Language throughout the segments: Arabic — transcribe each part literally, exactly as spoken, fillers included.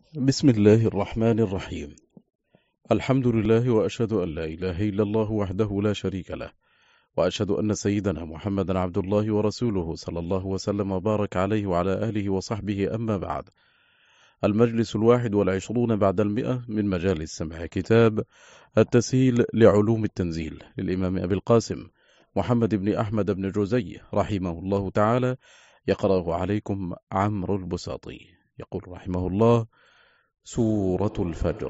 بسم الله الرحمن الرحيم. الحمد لله وأشهد أن لا إله إلا الله وحده لا شريك له، وأشهد أن سيدنا محمدا عبد الله ورسوله صلى الله وسلم وبارك عليه وعلى آله وصحبه، أما بعد. المجلس الواحد والعشرون بعد المئة من مجالس سماع كتاب التسهيل لعلوم التنزيل للإمام أبي القاسم محمد بن أحمد بن جوزي رحمه الله تعالى، يقرأه عليكم عمرو البساطي. يقول رحمه الله: سورة الفجر.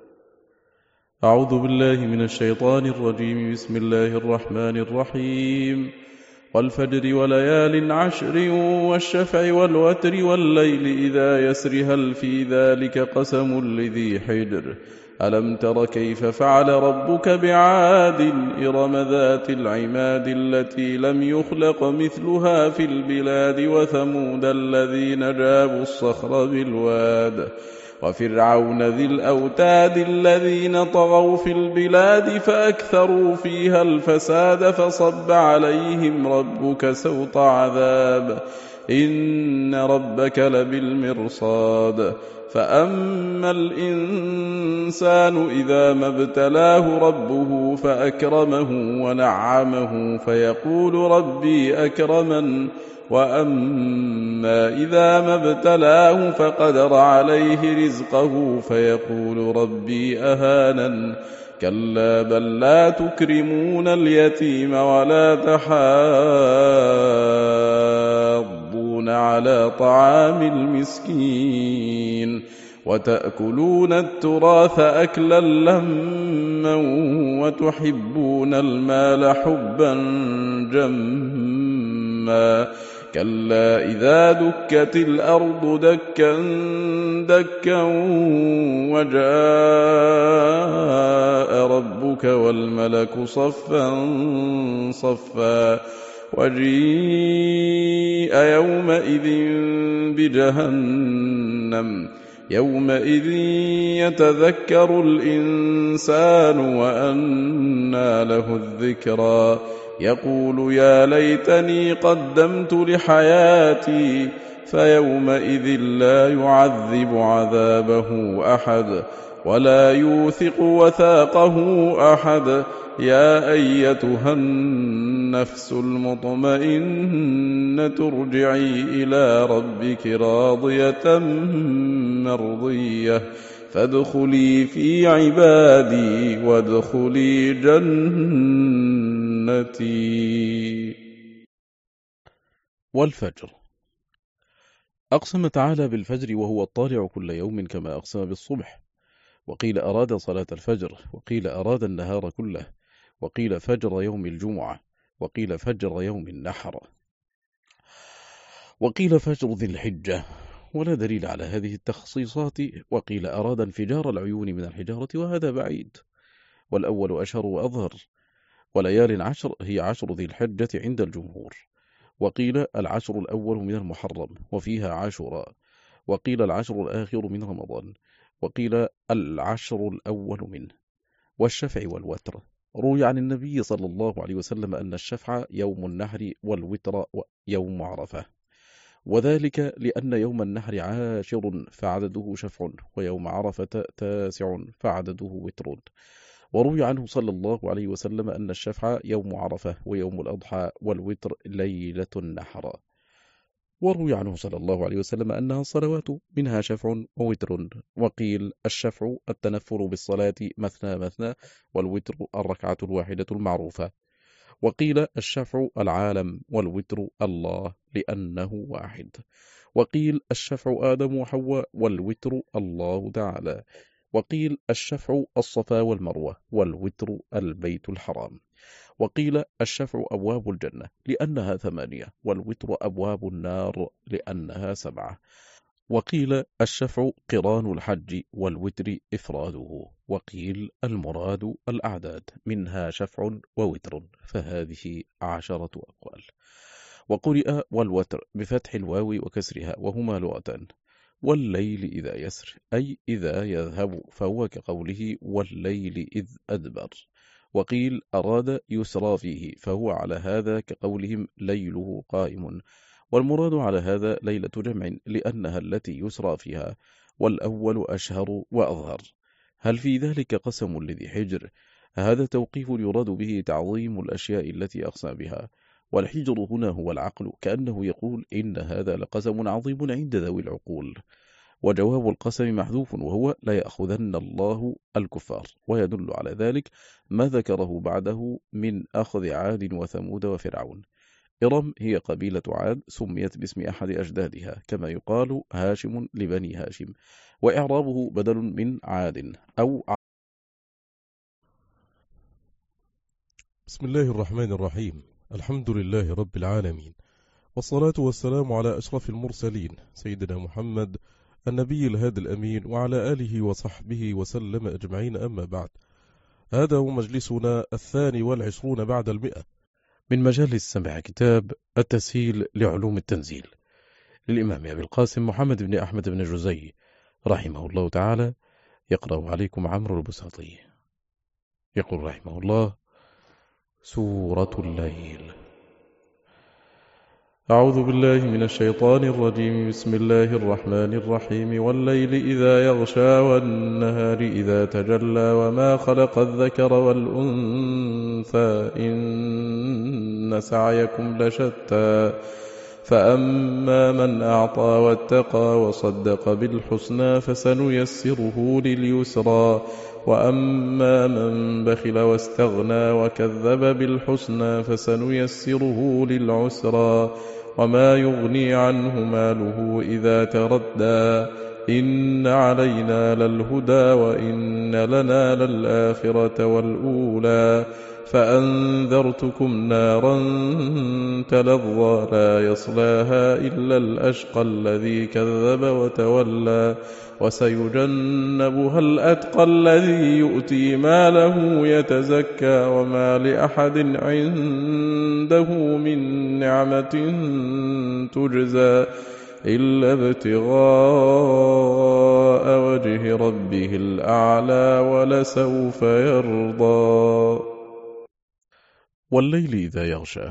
أعوذ بالله من الشيطان الرجيم. بسم الله الرحمن الرحيم. والفجر وليال عشر والشفع والوتر والليل إذا يسر هل في ذلك قسم لذي حجر ألم تر كيف فعل ربك بعاد إرم ذات العماد التي لم يخلق مثلها في البلاد وثمود الذين جابوا الصخر بالواد وفرعون ذي الأوتاد الذين طغوا في البلاد فأكثروا فيها الفساد فصب عليهم ربك سوط عذاب إن ربك لبالمرصاد فأما الإنسان إذا ما ابتلاه ربه فأكرمه ونعمه فيقول ربي أكرمن وأما إذا ما ابتلاه فقدر عليه رزقه فيقول ربي أهانن كلا بل لا تكرمون اليتيم ولا تحاضون على طعام المسكين وتأكلون التراث أكلا لما وتحبون المال حبا جما كلا إذا دكت الأرض دكا دكا وجاء ربك والملك صفا صفا وجيء يومئذ بجهنم يومئذ يتذكر الإنسان وأنى له الذكرى يقول يا ليتني قدمت لحياتي فيومئذ لا يعذب عذابه أحد ولا يوثق وثاقه أحد يا أيتها النفس المطمئنة ارجعي إلى ربك راضية مرضية فادخلي في عبادي وادخلي جنتي. والفجر. أقسم تعالى بالفجر وهو الطالع كل يوم كما أقسم بالصبح، وقيل أراد صلاة الفجر، وقيل أراد النهار كله، وقيل فجر يوم الجمعة، وقيل فجر يوم النحر، وقيل فجر ذي الحجة، ولا دليل على هذه التخصيصات. وقيل أراد انفجار العيون من الحجارة وهذا بعيد، والأول أشهر وأظهر. وليال عشر هي عشر ذي الحجة عند الجمهور، وقيل العشر الأول من المحرم وفيها عاشوراء، وقيل العشر الآخر من رمضان، وقيل العشر الأول منه. والشفع والوتر. روي عن النبي صلى الله عليه وسلم أن الشفع يوم النحر والوتر يوم عرفة، وذلك لأن يوم النحر عاشر فعدده شفع، ويوم عرفة تاسع فعدده وتر. وروي عنه صلى الله عليه وسلم أن الشفع يوم عرفة ويوم الأضحى والوتر ليلة النحر. وروي عنه صلى الله عليه وسلم أنها الصلوات منها شفع ووتر. وقيل الشفع التنفل بالصلاة مثنى مثنى، والوتر الركعة الواحدة المعروفة. وقيل الشفع العالم والوتر الله لأنه واحد. وقيل الشفع آدم وحواء والوتر الله تعالى. وقيل الشفع الصفا والمروة والوتر البيت الحرام. وقيل الشفع أبواب الجنة لأنها ثمانية، والوتر أبواب النار لأنها سبعة. وقيل الشفع قران الحج والوتر إفراده. وقيل المراد الأعداد منها شفع ووتر، فهذه عشرة أقوال. وقرئ والوتر بفتح الواو وكسرها وهما لغتان. والليل إذا يسر أي إذا يذهب، فهو كقوله والليل إذ أدبر. وقيل أراد يسرى فيه، فهو على هذا كقولهم ليله قائم. والمراد على هذا ليلة جمع لأنها التي يسرى فيها، والأول أشهر وأظهر. هل في ذلك قسم لذي حجر؟ هذا توقيف يراد به تعظيم الأشياء التي أقسم بها، والحجر هنا هو العقل، كأنه يقول إن هذا لقسم عظيم عند ذوي العقول. وجواب القسم محذوف وهو لا يأخذن الله الكفار، ويدل على ذلك ما ذكره بعده من أخذ عاد وثمود وفرعون. إرم هي قبيلة عاد سميت باسم أحد أجدادها، كما يقال هاشم لبني هاشم، وإعرابه بدل من عاد أو ع... بسم الله الرحمن الرحيم. الحمد لله رب العالمين، والصلاة والسلام على أشرف المرسلين سيدنا محمد النبي الهادي الأمين، وعلى آله وصحبه وسلم أجمعين. أما بعد، هذا هو مجلسنا الثاني والعشرون بعد المئة من مجالس سمع كتاب التسهيل لعلوم التنزيل للإمام أبي القاسم محمد بن أحمد بن جزي رحمه الله تعالى. يقرأ عليكم عمرو البساطي. يقول رحمه الله: سورة الليل. أعوذ بالله من الشيطان الرجيم. بسم الله الرحمن الرحيم. والليل إذا يغشى والنهار إذا تجلى وما خلق الذكر والأنثى إن سعيكم لشتى فأما من أعطى واتقى وصدق بالحسنى فسنيسره لليسرى وأما من بخل واستغنى وكذب بالحسنى فسنيسره للعسرى وما يغني عنه ماله إذا تردى إن علينا للهدى وإن لنا للآخرة والأولى فأنذرتكم نارا تلظى لا يصلاها إلا الأشقى الذي كذب وتولى وسيجنبها الأتقى الذي يؤتي ماله يتزكى وما لأحد عنده من نعمة تجزى إلا ابتغاء وجه ربه الأعلى ولسوف يرضى. والليل إذا يغشى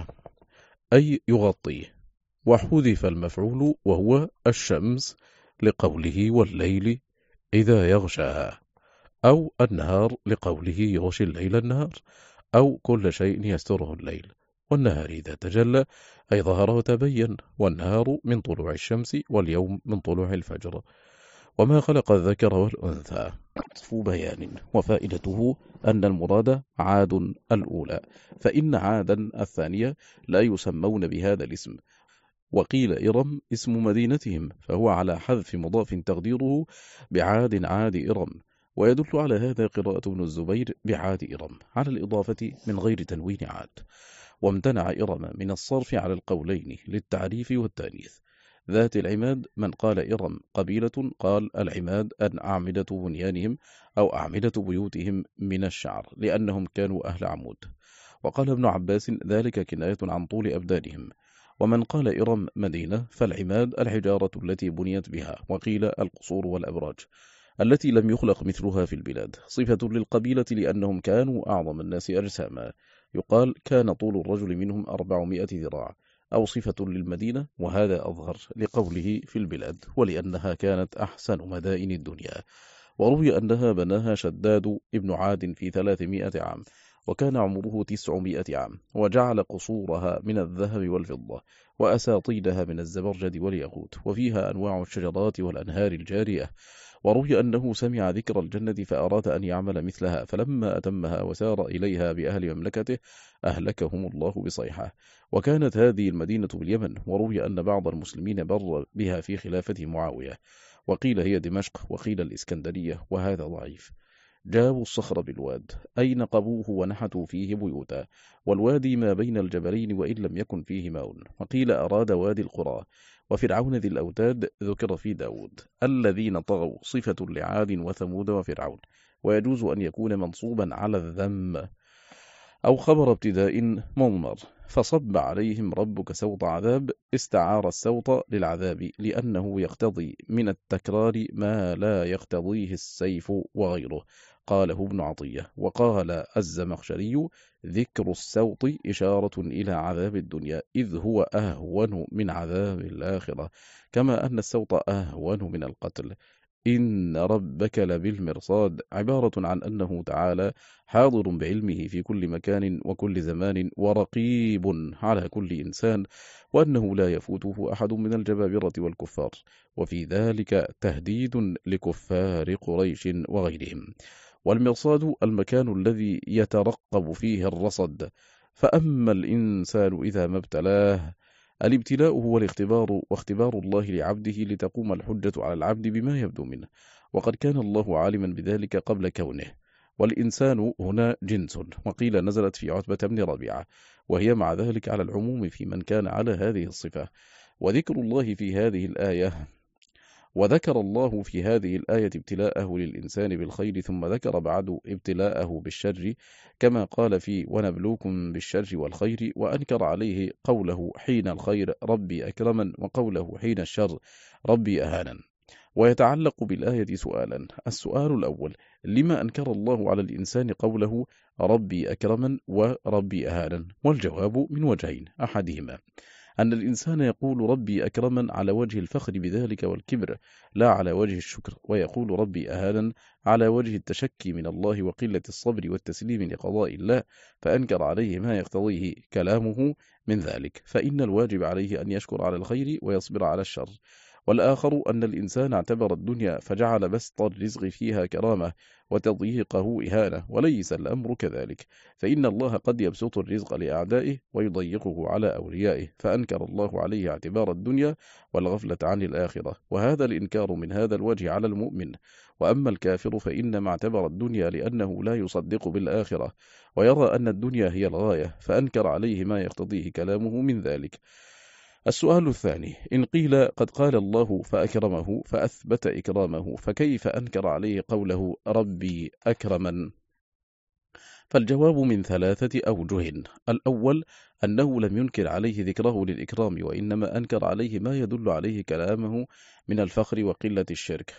أي يغطيه، وحذف المفعول وهو الشمس لقوله والليل إذا يغشاها، أو النهار لقوله يغشي الليل النهار، أو كل شيء يستره الليل. والنهار إذا تجلى أي ظهر وتبين، والنهار من طلوع الشمس واليوم من طلوع الفجر. وما خلق الذكر والأنثى عطف بيان، وفائدته أن المراد عاد الأولى، فإن عادا الثانية لا يسمون بهذا الاسم. وقيل إرم اسم مدينتهم، فهو على حذف مضاف تقديره بعاد عاد إرم. ويدل على هذا قراءة ابن الزبير بعاد إرم على الإضافة من غير تنوين عاد. وامتنع إرم من الصرف على القولين للتعريف والتانيث. ذات العماد من قال إرم قبيلة قال العماد أن أعمدة بنيانهم أو أعمدة بيوتهم من الشعر لأنهم كانوا أهل عمود. وقال ابن عباس ذلك كناية عن طول أبدانهم. ومن قال إرم مدينة فالعماد الحجارة التي بنيت بها، وقيل القصور والأبراج التي لم يخلق مثلها في البلاد، صفة للقبيلة لأنهم كانوا أعظم الناس أجساما، يقال كان طول الرجل منهم أربعمائة ذراع، أو صفة للمدينة، وهذا أظهر لقوله في البلاد ولأنها كانت أحسن مدائن الدنيا. وروي أنها بناها شداد ابن عاد في ثلاثمائة عام، وكان عمره تسعمائة عام، وجعل قصورها من الذهب والفضة، وأساطيلها من الزبرجد والياقوت، وفيها أنواع الشجرات والأنهار الجارية. وروي أنه سمع ذكر الجنة فأراد أن يعمل مثلها، فلما أتمها وسار إليها بأهل مملكته أهلكهم الله بصيحة. وكانت هذه المدينة باليمن، وروي أن بعض المسلمين بر بها في خلافة معاوية، وقيل هي دمشق، وقيل الإسكندرية، وهذا ضعيف. جابوا الصخر بالواد أي نقبوه ونحتوا فيه بيوتا، والوادي ما بين الجبلين وإن لم يكن فيه ماء، وقيل أراد وادي القرى. وفرعون ذي الأوتاد ذكر في داود الذين طغوا، صفة لعاد وثمود وفرعون، ويجوز أن يكون منصوبا على الذم أو خبر ابتداء مضمر، فصب عليهم ربك سوط عذاب. استعار السوط للعذاب لأنه يقتضي من التكرار ما لا يقتضيه السيف وغيره، قاله ابن عطية. وقال الزمخشري: ذكر السوط إشارة إلى عذاب الدنيا، إذ هو أهون من عذاب الآخرة، كما أن السوط أهون من القتل. إن ربك لبالمرصاد عبارة عن أنه تعالى حاضر بعلمه في كل مكان وكل زمان، ورقيب على كل إنسان، وأنه لا يفوته أحد من الجبابرة والكفار. وفي ذلك تهديد لكفار قريش وغيرهم. والمرصاد المكان الذي يترقب فيه الرصد. فأما الإنسان إذا ما ابتلاه. الابتلاء هو الاختبار، واختبار الله لعبده لتقوم الحجة على العبد بما يبدو منه، وقد كان الله عالما بذلك قبل كونه. والإنسان هنا جنس، وقيل نزلت في عتبة بن ربيعة، وهي مع ذلك على العموم في من كان على هذه الصفة. وذكر الله في هذه الآية وذكر الله في هذه الآية ابتلاءه للإنسان بالخير، ثم ذكر بعد ابتلاءه بالشر، كما قال في ونبلوكم بالشر والخير، وأنكر عليه قوله حين الخير ربي أكرمن، وقوله حين الشر ربي أهانا. ويتعلق بالآية سؤالا. السؤال الأول: لما أنكر الله على الإنسان قوله ربي أكرمن وربي أهانا؟ والجواب من وجهين: أحدهما أن الإنسان يقول ربي أكرمن على وجه الفخر بذلك والكبر، لا على وجه الشكر، ويقول ربي أهانا على وجه التشكي من الله وقلة الصبر والتسليم لقضاء الله، فأنكر عليه ما يقتضيه كلامه من ذلك، فإن الواجب عليه أن يشكر على الخير ويصبر على الشر. والآخر أن الإنسان اعتبر الدنيا فجعل بسط الرزق فيها كرامة وتضييقه إهانة، وليس الأمر كذلك، فإن الله قد يبسط الرزق لأعدائه ويضيقه على أوليائه، فأنكر الله عليه اعتبار الدنيا والغفلة عن الآخرة، وهذا الإنكار من هذا الوجه على المؤمن. وأما الكافر فإنما اعتبر الدنيا لأنه لا يصدق بالآخرة، ويرى أن الدنيا هي الغاية، فأنكر عليه ما يقتضيه كلامه من ذلك. السؤال الثاني: إن قيل قد قال الله فأكرمه فأثبت إكرامه، فكيف أنكر عليه قوله ربي أكرمن؟ فالجواب من ثلاثة أوجه. الأول أنه لم ينكر عليه ذكره للإكرام، وإنما أنكر عليه ما يدل عليه كلامه من الفخر وقلة الشرك،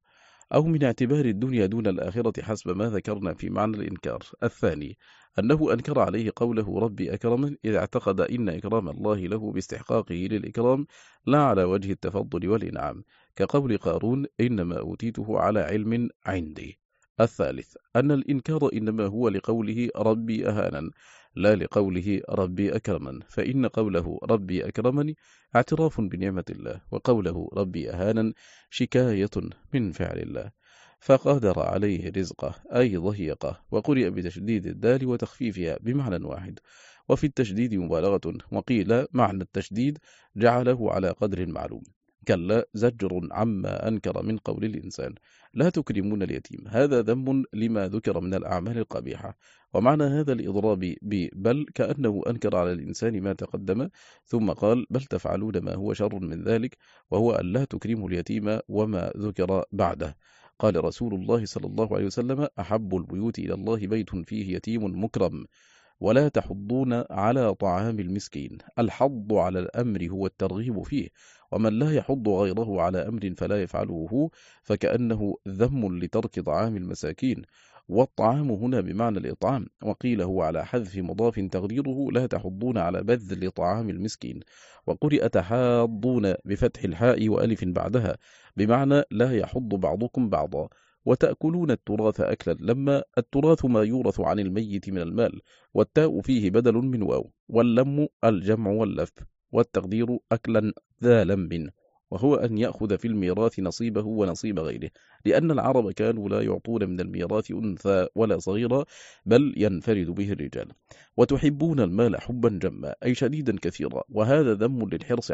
أو من اعتبار الدنيا دون الآخرة حسب ما ذكرنا في معنى الإنكار. الثاني أنه أنكر عليه قوله ربي أكرمن إذا اعتقد إن إكرام الله له باستحقاقه للإكرام، لا على وجه التفضل والإنعام، كقول قارون إنما أوتيته على علم عندي. الثالث أن الإنكار إنما هو لقوله ربي أهانا، لا لقوله ربي أكرمن، فإن قوله ربي أكرمن اعتراف بنعمة الله، وقوله ربي أهانا شكاية من فعل الله، فقدر عليه رزقه أي ضيقه. وقرئ بتشديد الدال وتخفيفها بمعنى واحد، وفي التشديد مبالغة، وقيل معنى التشديد جعله على قدر معلوم. كلا زجر عما أنكر من قول الإنسان لا تكرمون اليتيم، هذا ذم لما ذكر من الأعمال القبيحة. ومعنى هذا الإضراب ببل كأنه أنكر على الإنسان ما تقدم، ثم قال بل تفعلون ما هو شر من ذلك، وهو أن لا تكرموا اليتيم وما ذكر بعده. قال رسول الله صلى الله عليه وسلم أحب البيوت إلى الله بيت فيه يتيم مكرم، ولا تحضون على طعام المسكين. الحض على الأمر هو الترغيب فيه، ومن لا يحض غيره على أمر فلا يفعله فكأنه ذم لترك طعام المساكين. والطعام هنا بمعنى الإطعام، وقيل هو على حذف مضاف تقديره لا تحضون على بذل طعام المسكين. وقرئ تحاضون بفتح الحاء وألف بعدها بمعنى لا يحض بعضكم بعضا. وتأكلون التراث أكلا، لما التراث ما يورث عن الميت من المال، والتاء فيه بدل من واو، واللم الجمع واللف، والتقدير أكلا ذا لم، وهو أن يأخذ في الميراث نصيبه ونصيب غيره، لأن العرب كانوا لا يعطون من الميراث أنثى ولا صغيرة، بل ينفرد به الرجال. وتحبون المال حبا جما أي شديدا كثيرا، وهذا ذم للحرص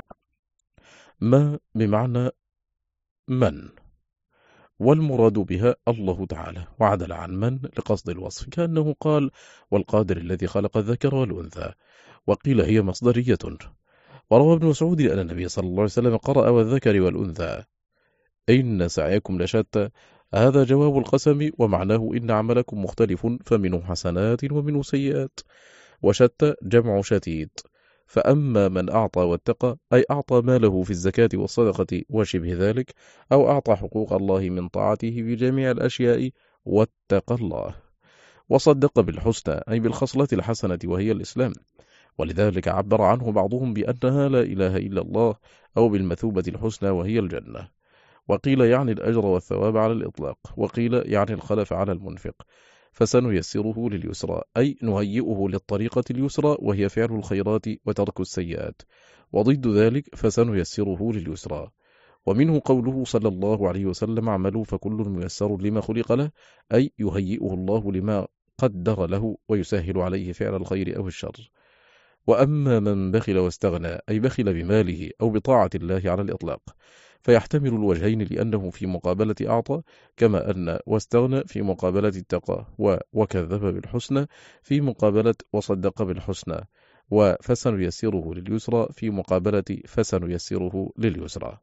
ما بمعنى من، والمراد بها الله تعالى، وعدل عن من لقصد الوصف، كأنه قال والقادر الذي خلق الذكر والأنثى. وقيل هي مصدرية. وروى ابن مسعود أن النبي صلى الله عليه وسلم قرأ والذكر والأنثى إن سعيكم لشتى، هذا جواب القسم، ومعناه إن عملكم مختلف، فمنه حسنات ومنه سيئات. وشتى جمع شتيت، فأما من أعطى واتقى أي أعطى ماله في الزكاة والصدقة وشبه ذلك، أو أعطى حقوق الله من طاعته في جميع الأشياء واتقى الله. وصدق بالحسنى أي بالخصلة الحسنة وهي الإسلام، ولذلك عبر عنه بعضهم بأنها لا إله إلا الله، أو بالمثوبة الحسنى وهي الجنة. وقيل يعني الأجر والثواب على الإطلاق، وقيل يعني الخلف على المنفق. فسنيسره لليسرى أي نهيئه للطريقة اليسرى، وهي فعل الخيرات وترك السيئات، وضد ذلك فسنيسره لليسرى. ومنه قوله صلى الله عليه وسلم: اعملوا فكل ميسر لما خلق له، أي يهيئه الله لما قدر له ويسهل عليه فعل الخير أو الشر. وأما من بخل واستغنى أي بخل بماله أو بطاعة الله على الإطلاق، فيحتمل الوجهين لأنه في مقابلة أعطى، كما أن واستغنى في مقابلة اتقى، وكذب بالحسنى في مقابلة وصدق بالحسنى، وفسنيسره لليسرى في مقابلة فسنيسره لليسرى.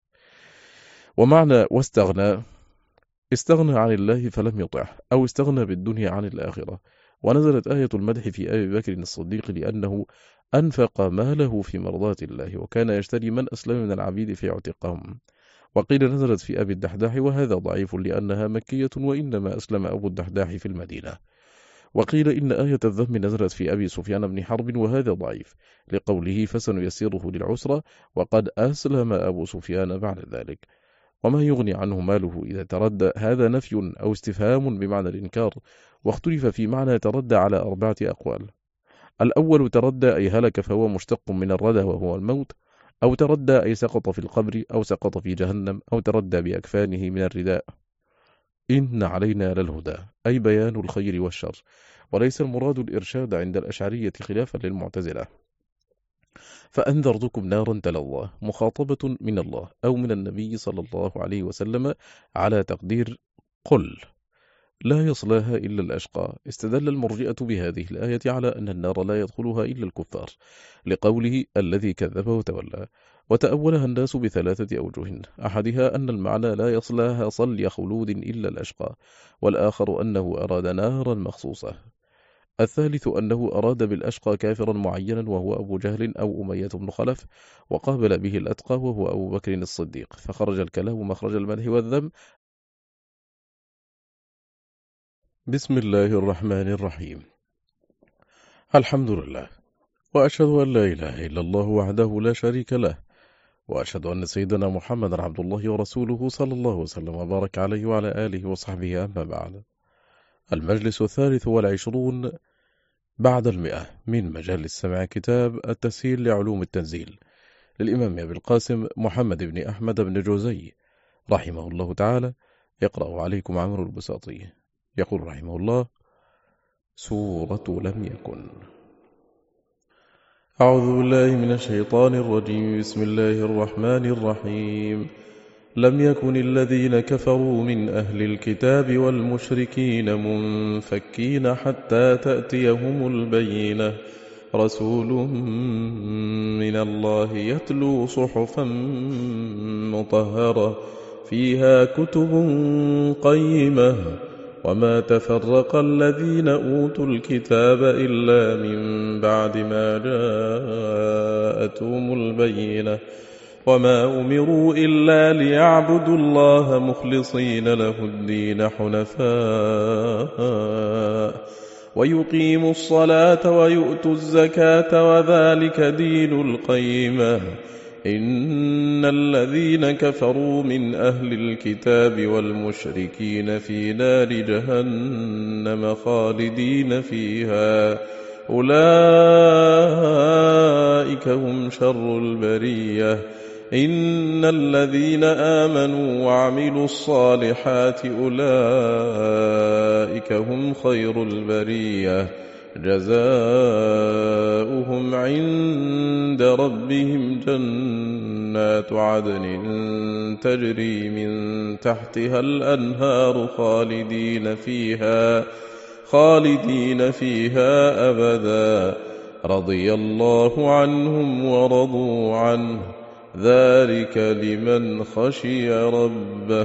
ومعنى واستغنى استغنى عن الله فلم يطعه، أو استغنى بالدنيا عن الآخرة. ونزلت آية المدح في أبي بكر الصديق لأنه أنفق ماله في مرضاة الله، وكان يشتري من أسلم من العبيد في اعتقهم. وقيل نزلت في أبي الدحداح، وهذا ضعيف لأنها مكية، وإنما أسلم أبو الدحداح في المدينة. وقيل إن آية الذم نزلت في أبي سفيان بن حرب، وهذا ضعيف لقوله فسنيسره للعسرى، وقد أسلم أبو سفيان بعد ذلك. وما يغني عنه ماله إذا تردى، هذا نفي أو استفهام بمعنى الإنكار، واختلف في معنى تردى على أربعة أقوال. الأول تردى أي هلك، فهو مشتق من الردى وهو الموت، أو تردى أي سقط في القبر، أو سقط في جهنم، أو تردى بأكفانه من الرداء. إن علينا للهدى أي بيان الخير والشر، وليس المراد الإرشاد عند الأشعرية خلافا للمعتزلة. فأنذرتكم نارا تلظى، مخاطبة من الله أو من النبي صلى الله عليه وسلم على تقدير قل لا يصلاها إلا الأشقى. استدل المرجئة بهذه الآية على أن النار لا يدخلها إلا الكفار، لقوله الذي كذب وتولى. وتأولها الناس بثلاثة أوجه، أحدها أن المعنى لا يصلاها صلي خلود إلا الأشقى، والآخر أنه أراد نارا مخصوصة. الثالث أنه أراد بالأشقى كافرا معينا وهو أبو جهل أو أمية بن خلف، وقابل به الأتقى وهو أبو بكر الصديق، فخرج الكلام مخرج المدح والذم. بسم الله الرحمن الرحيم. الحمد لله، وأشهد أن لا إله إلا الله وحده لا شريك له، وأشهد أن سيدنا محمد عبد الله ورسوله صلى الله وسلم وبارك عليه وعلى آله وصحبه. أما بعد، المجلس الثالث والعشرون بعد المئة من مجالس سماع كتاب التسهيل لعلوم التنزيل للإمام أبي القاسم محمد بن أحمد بن جوزي رحمه الله تعالى. يقرأ عليكم عمرو البساطي. يقول رحمه الله: سورة لم يكن. أعوذ بالله من الشيطان الرجيم. بسم الله الرحمن الرحيم. لم يكن الذين كفروا من أهل الكتاب والمشركين منفكين حتى تأتيهم البينة، رسول من الله يتلو صحفا مطهرة فيها كتب قيمة، وما تفرق الذين أوتوا الكتاب إلا من بعد ما جاءتهم البينة، وما أمروا إلا ليعبدوا الله مخلصين له الدين حنفاء ويقيموا الصلاة ويؤتوا الزكاة وذلك دين القيمة. إن الذين كفروا من أهل الكتاب والمشركين في نار جهنم خالدين فيها، أولئك هم شر البرية. إن الذين آمنوا وعملوا الصالحات أولئك هم خير البرية، جزاؤهم عند ربهم جنات عدن تجري من تحتها الأنهار خالدين فيها خالدين فيها أبدا، رضي الله عنهم ورضوا عنه، ذلك لمن خشي ربه.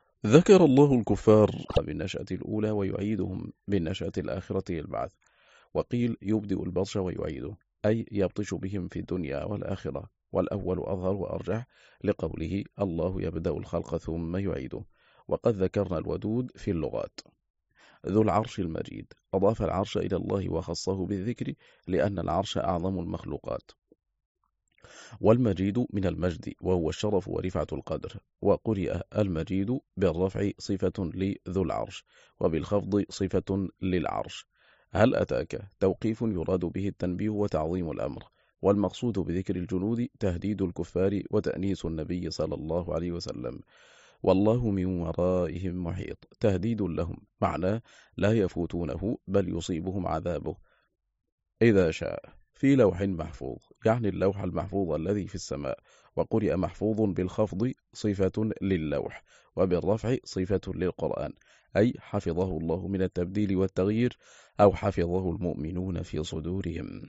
ذكر الله الكفار بالنشأة الأولى ويعيدهم بالنشأة الآخرة للبعث، وقيل يبدئ البطش ويعيده، أي يبطش بهم في الدنيا والآخرة، والأول أظهر وأرجح لقوله الله يبدأ الخلق ثم يعيده. وقد ذكرنا الودود في اللغات. ذو العرش المجيد أضاف العرش إلى الله وخصه بالذكر لأن العرش أعظم المخلوقات. والمجيد من المجد وهو الشرف ورفعة القدر، وقرئ المجيد بالرفع صفة لذو العرش وبالخفض صفة للعرش. هل أتاك توقيف يراد به التنبيه وتعظيم الأمر، والمقصود بذكر الجنود تهديد الكفار وتأنيس النبي صلى الله عليه وسلم. والله من ورائهم محيط تهديد لهم، معناه لا يفوتونه بل يصيبهم عذابه إذا شاء في لوح محفوظ، يعني اللوح المحفوظ الذي في السماء. وقرئ محفوظ بالخفض صفة للوح وبالرفع صفة للقرآن، أي حفظه الله من التبديل والتغيير، أو حفظه المؤمنون في صدورهم.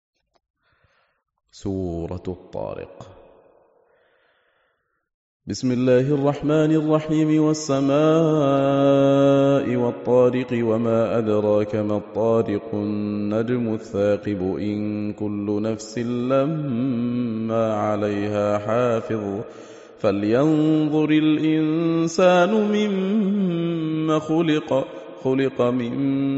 سورة الطارق. بسم الله الرحمن الرحيم. والسماء والطارق وما أدراك ما الطارق النجم الثاقب إن كل نفس لما عليها حافظ فلينظر الإنسان مما خلق خلق من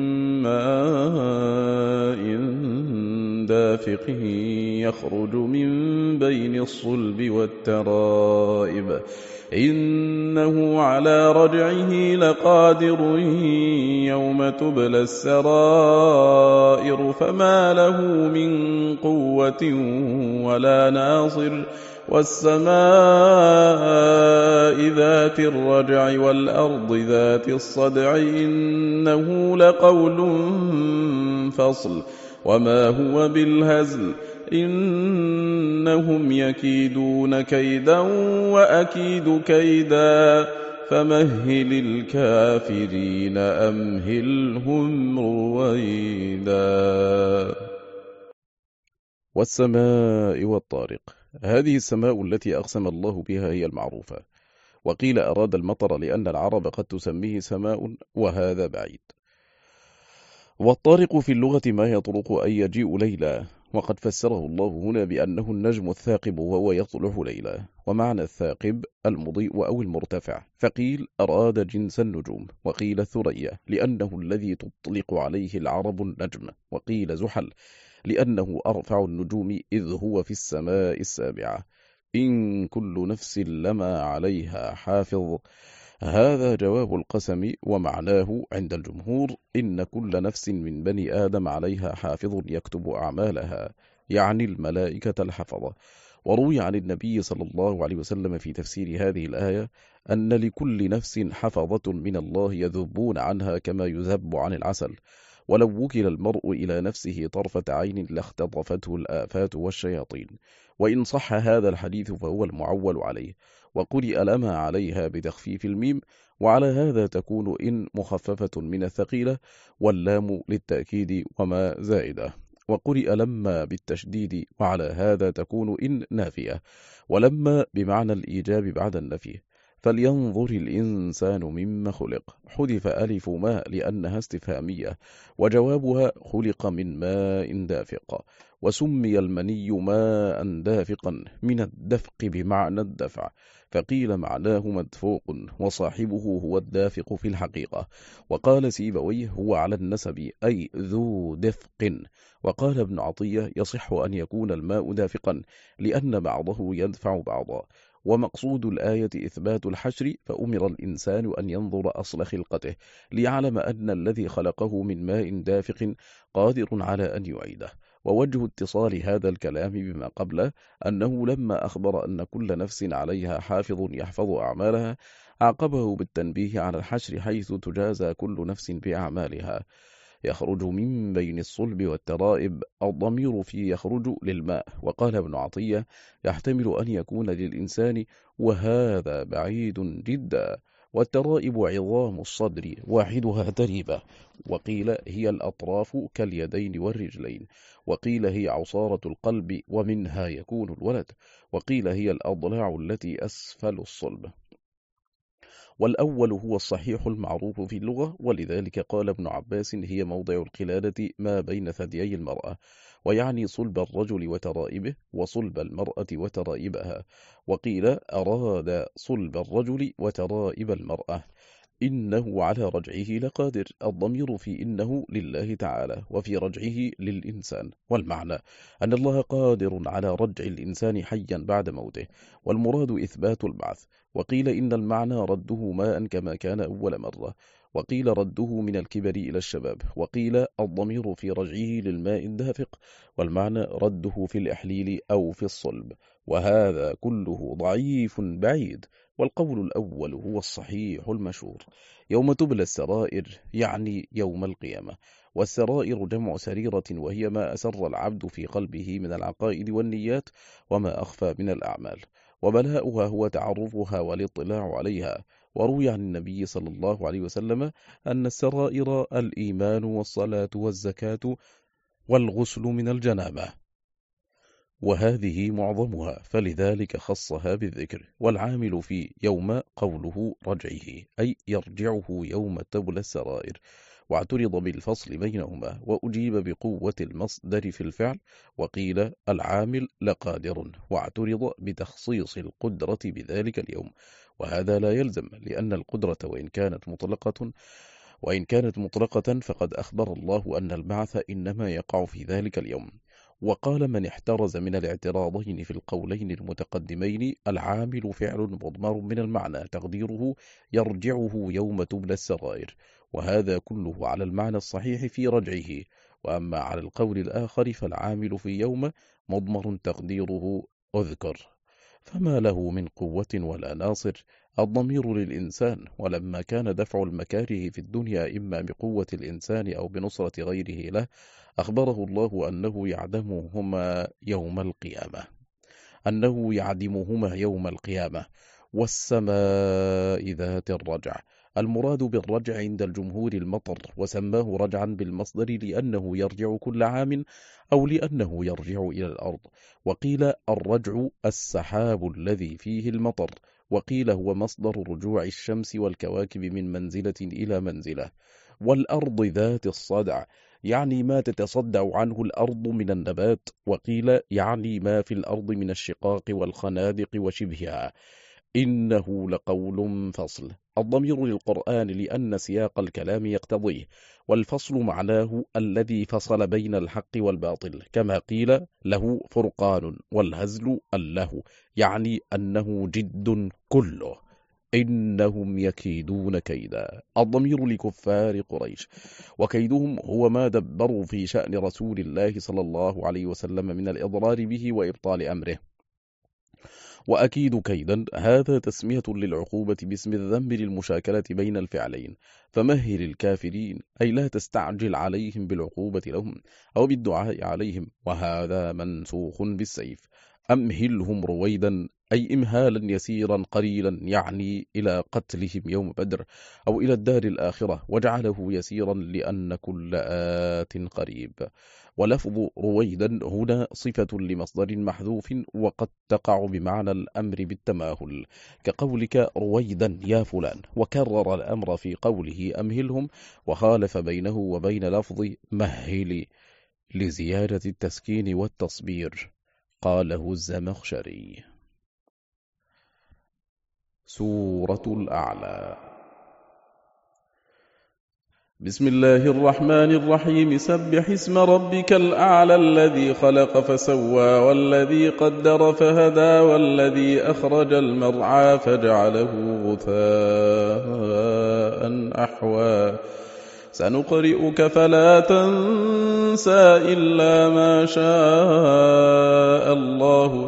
ماء دافق يخرج من بين الصلب والترائب إنه على رجعه لقادر يوم تبلى السرائر فما له من قوة ولا ناصر والسماء ذات الرجع والأرض ذات الصدع إنه لقول فصل وما هو بالهزل إنهم يكيدون كيدا وأكيد كيدا فمهل الكافرين أمهلهم رويدا. والسماء والطارق. هذه السماء التي أقسم الله بها هي المعروفة، وقيل أراد المطر لأن العرب قد تسميه سماء وهذا بعيد. والطارق في اللغة ما يطرق أي يجيء ليلا، وقد فسره الله هنا بأنه النجم الثاقب وهو يطلع ليلا، ومعنى الثاقب المضيء أو المرتفع، فقيل أراد جنس النجوم، وقيل الثريا لأنه الذي تطلق عليه العرب النجم، وقيل زحل لأنه أرفع النجوم إذ هو في السماء السابعة. إن كل نفس لما عليها حافظ. هذا جواب القسم، ومعناه عند الجمهور إن كل نفس من بني آدم عليها حافظ يكتب أعمالها، يعني الملائكة الحفظة. وروي عن النبي صلى الله عليه وسلم في تفسير هذه الآية أن لكل نفس حفظة من الله يذبون عنها كما يذب عن العسل، ولو وكل المرء إلى نفسه طرفة عين لاختطفته الآفات والشياطين. وإن صح هذا الحديث فهو المعول عليه، وقرئ لما عليها بتخفيف الميم، وعلى هذا تكون إن مخففة من الثقيلة، واللام للتأكيد وما زائدة. وقرئ لما بالتشديد، وعلى هذا تكون إن نافية، ولما بمعنى الإيجاب بعد النفي. فلينظر الإنسان مما خلق، حذف ألف ماء لأنها استفهامية، وجوابها خلق من ماء دافق. وسمي المني ماء دافقا من الدفق بمعنى الدفع، فقيل معناه مدفوق، وصاحبه هو الدافق في الحقيقة. وقال سيبويه هو على النسب أي ذو دفق. وقال ابن عطية يصح أن يكون الماء دافقا لأن بعضه يدفع بعضا. ومقصود الآية إثبات الحشر، فأمر الإنسان أن ينظر أصل خلقته ليعلم أن الذي خلقه من ماء دافق قادر على أن يعيده. ووجه اتصال هذا الكلام بما قبله أنه لما أخبر أن كل نفس عليها حافظ يحفظ أعمالها، عقبه بالتنبيه على الحشر حيث تجازى كل نفس بأعمالها. يخرج من بين الصلب والترائب، الضمير في يخرج للماء. وقال ابن عطية يحتمل أن يكون للإنسان وهذا بعيد جدا. والترائب عظام الصدر واحدها تريبة، وقيل هي الأطراف كاليدين والرجلين، وقيل هي عصارة القلب ومنها يكون الولد، وقيل هي الأضلاع التي أسفل الصلب. والأول هو الصحيح المعروف في اللغة، ولذلك قال ابن عباس هي موضع القلادة ما بين ثديي المرأة، ويعني صلب الرجل وترائبه، وصلب المرأة وترائبها. وقيل أراد صلب الرجل وترائب المرأة. إنه على رجعه لقادر، الضمير في إنه لله تعالى، وفي رجعه للإنسان، والمعنى أن الله قادر على رجع الإنسان حيا بعد موته، والمراد إثبات البعث. وقيل إن المعنى رده ماء كما كان أول مرة، وقيل رده من الكبر إلى الشباب، وقيل الضمير في رجعه للماء الدافق، والمعنى رده في الإحليل أو في الصلب، وهذا كله ضعيف بعيد. والقول الأول هو الصحيح المشهور. يوم تبلى السرائر يعني يوم القيامة، والسرائر جمع سريرة، وهي ما أسر العبد في قلبه من العقائد والنيات، وما أخفى من الأعمال، وبلاؤها هو تعرفها والاطلاع عليها. وروي عن النبي صلى الله عليه وسلم أن السرائر الإيمان والصلاة والزكاة والغسل من الجنابة، وهذه معظمها، فلذلك خصها بالذكر. والعامل في يوم قوله رجعه، أي يرجعه يوم تبلى السرائر، واعترض بالفصل بينهما، وأجيب بقوة المصدر في الفعل، وقيل العامل لقادر، واعترض بتخصيص القدرة بذلك اليوم، وهذا لا يلزم، لأن القدرة وإن كانت مطلقة وإن كانت مطلقة فقد أخبر الله أن البعث إنما يقع في ذلك اليوم. وقال من احترز من الاعتراضين في القولين المتقدمين العامل فعل مضمر من المعنى تقديره يرجعه يوم تبلى السرائر، وهذا كله على المعنى الصحيح في رجعه. وأما على القول الآخر فالعامل في يوم مضمر تقديره أذكر، فما له من قوة ولا ناصر. الضمير للإنسان، ولما كان دفع المكاره في الدنيا إما بقوة الإنسان أو بنصرة غيره له، أخبره الله أنه يعدمهما يوم القيامة أنه يعدمهما يوم القيامة. والسماء ذات الرجع، المراد بالرجع عند الجمهور المطر، وسماه رجعا بالمصدر لأنه يرجع كل عام أو لأنه يرجع إلى الأرض. وقيل الرجع السحاب الذي فيه المطر، وقيل هو مصدر رجوع الشمس والكواكب من منزلة إلى منزلة. والأرض ذات الصدع، يعني ما تتصدع عنه الأرض من النبات، وقيل يعني ما في الأرض من الشقاق والخنادق وشبهها. إنه لقول فصل، الضمير للقرآن لأن سياق الكلام يقتضيه، والفصل معناه الذي فصل بين الحق والباطل، كما قيل له فرقان، والهزل اللهو، يعني أنه جد كله. إنهم يكيدون كيدا، الضمير لكفار قريش، وكيدهم هو ما دبروا في شأن رسول الله صلى الله عليه وسلم من الإضرار به وإبطال أمره. وأكيد كيدا هذا تسمية للعقوبة باسم الذنب للمشاكلة بين الفعلين، فمهل الكافرين أي لا تستعجل عليهم بالعقوبة لهم أو بالدعاء عليهم، وهذا منسوخ بالسيف. أمهلهم رويدا أي إمهالا يسيرا قليلا، يعني إلى قتلهم يوم بدر أو إلى الدار الآخرة، وجعله يسيرا لأن كل آت قريب. ولفظ رويدا هنا صفة لمصدر محذوف، وقد تقع بمعنى الأمر بالتماهل، كقولك رويدا يا فلان، وكرر الأمر في قوله أمهلهم، وخالف بينه وبين لفظ مهل لزيادة التسكين والتصبير، قاله الزمخشري. سورة الأعلى. بسم الله الرحمن الرحيم. سبح اسم ربك الأعلى الذي خلق فسوى والذي قدر فهدى والذي أخرج المرعى فجعله غثاء أحوى سنقرئك فلا تنسى إلا ما شاء الله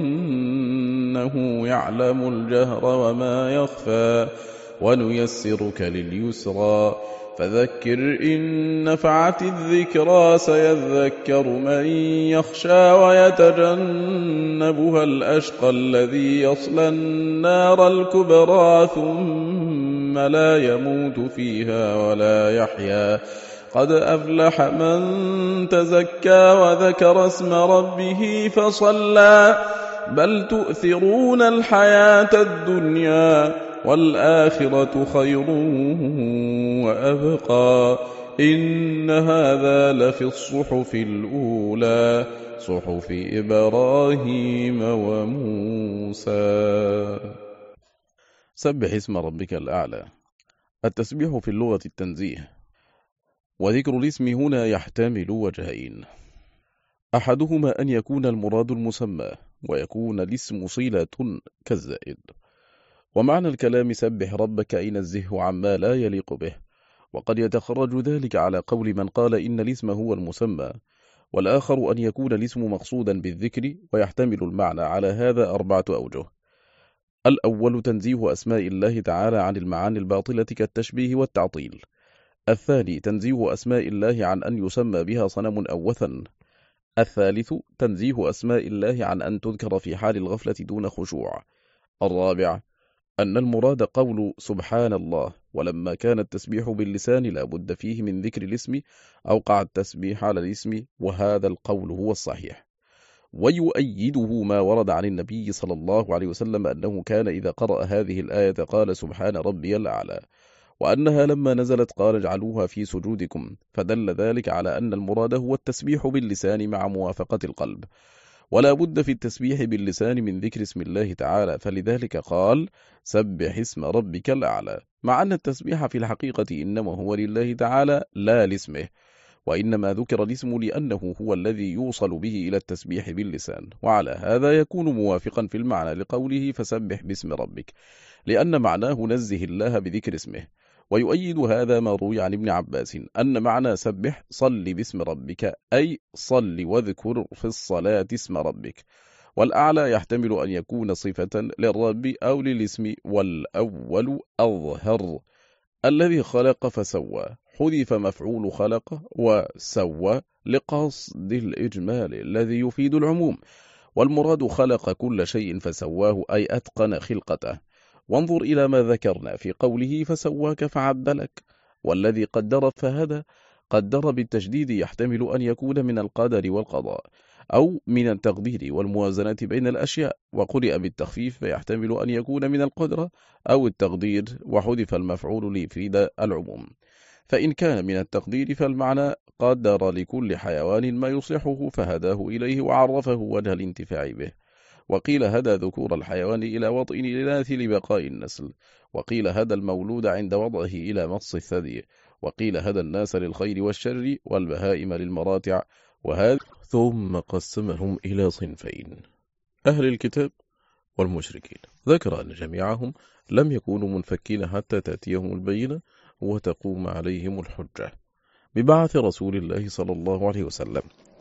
إنه يعلم الجهر وما يخفى ونيسرك لليسرى فذكر إن نفعت الذكرى سيذكر من يخشى ويتجنبها الأشقى الذي يصلى النار الكبرى ثم لا يموت فيها ولا يحيا قد أفلح من تزكى وذكر اسم ربه فصلى بل تؤثرون الحياة الدنيا والآخرة خير وأبقى إن هذا لفي الصحف الأولى صحف إبراهيم وموسى. سبح اسم ربك الأعلى. التسبيح في اللغة التنزيه، وذكر الاسم هنا يحتمل وجهين: أحدهما أن يكون المراد المسمى، ويكون الاسم صلة كالزائد. ومعنى الكلام سبح ربك أي نزهه عما لا يليق به، وقد يتخرج ذلك على قول من قال إن الاسم هو المسمى. والآخر أن يكون الاسم مقصودا بالذكر، ويحتمل المعنى على هذا أربعة أوجه: الأول تنزيه أسماء الله تعالى عن المعاني الباطلة كالتشبيه والتعطيل. الثاني تنزيه أسماء الله عن أن يسمى بها صنم أو وثن. الثالث تنزيه أسماء الله عن أن تذكر في حال الغفلة دون خشوع. الرابع أن المراد قول سبحان الله، ولما كان التسبيح باللسان لا بد فيه من ذكر الاسم أوقع التسبيح على الاسم، وهذا القول هو الصحيح. ويؤيده ما ورد عن النبي صلى الله عليه وسلم أنه كان إذا قرأ هذه الآية قال سبحان ربي الأعلى، وأنها لما نزلت قال اجعلوها في سجودكم، فدل ذلك على أن المراد هو التسبيح باللسان مع موافقة القلب. ولا بد في التسبيح باللسان من ذكر اسم الله تعالى، فلذلك قال سبح اسم ربك الأعلى، مع أن التسبيح في الحقيقة إنما هو لله تعالى لا لاسمه، وإنما ذكر الاسم لأنه هو الذي يوصل به إلى التسبيح باللسان. وعلى هذا يكون موافقا في المعنى لقوله فسبح باسم ربك، لأن معناه نزه الله بذكر اسمه. ويؤيد هذا ما روي عن ابن عباس أن معنى سبح صل باسم ربك، أي صل واذكر في الصلاة اسم ربك. والأعلى يحتمل أن يكون صفة للرب أو للاسم، والأول أظهر. الذي خلق فسوى، حذف مفعول خلق وسوى لقصد الإجمال الذي يفيد العموم، والمراد خلق كل شيء فسواه أي أتقن خلقته. وانظر إلى ما ذكرنا في قوله فسواك فعدلك. والذي قدر فهدى قدر بالتشديد يحتمل أن يكون من القدر والقضاء، أو من التقدير والموازنة بين الأشياء، وقرئ بالتخفيف فيحتمل أن يكون من القدرة أو التقدير، وحذف المفعول ليفيد العموم. فإن كان من التقدير فالمعنى قدر لكل حيوان ما يصلحه فهداه إليه وعرفه وجه الانتفاع به. وقيل هدى ذكور الحيوان إلى وطئ الإناث لبقاء النسل، وقيل هدى المولود عند وضعه إلى مص الثدي، وقيل هدى الناس للخير والشر والبهائم للمراتع. وهذا ثم قسمهم إلى صنفين: أهل الكتاب والمشركين. ذكر أن جميعهم لم يكونوا منفكين حتى تأتيهم البينة وتقوم عليهم الحجة ببعث رسول الله صلى الله عليه وسلم.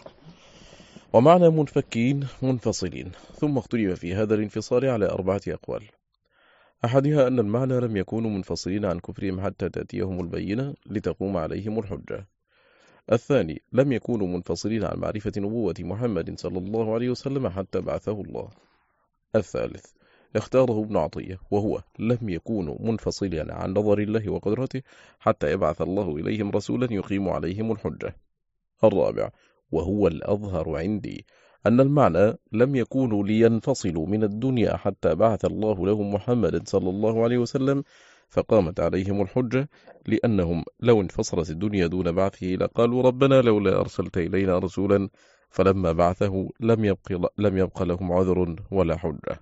ومعنى منفكين منفصلين، ثم اختلف في هذا الانفصال على أربعة أقوال: أحدها أن المعنى لم يكونوا منفصلين عن كفرهم حتى تأتيهم البينة لتقوم عليهم الحجة. الثاني لم يكونوا منفصلين عن معرفة نبوة محمد صلى الله عليه وسلم حتى بعثه الله. الثالث اختاره ابن عطية، وهو لم يكونوا منفصلين عن نظر الله وقدرته حتى يبعث الله إليهم رسولا يقيم عليهم الحجة. الرابع وهو الأظهر عندي أن المعنى لم يكونوا لينفصلوا من الدنيا حتى بعث الله لهم محمد صلى الله عليه وسلم فقامت عليهم الحجة، لأنهم لو انفصلت الدنيا دون بعثه لقالوا ربنا لولا أرسلت إلينا رسولا، فلما بعثه لم يبق, لم يبق لهم عذر ولا حجة.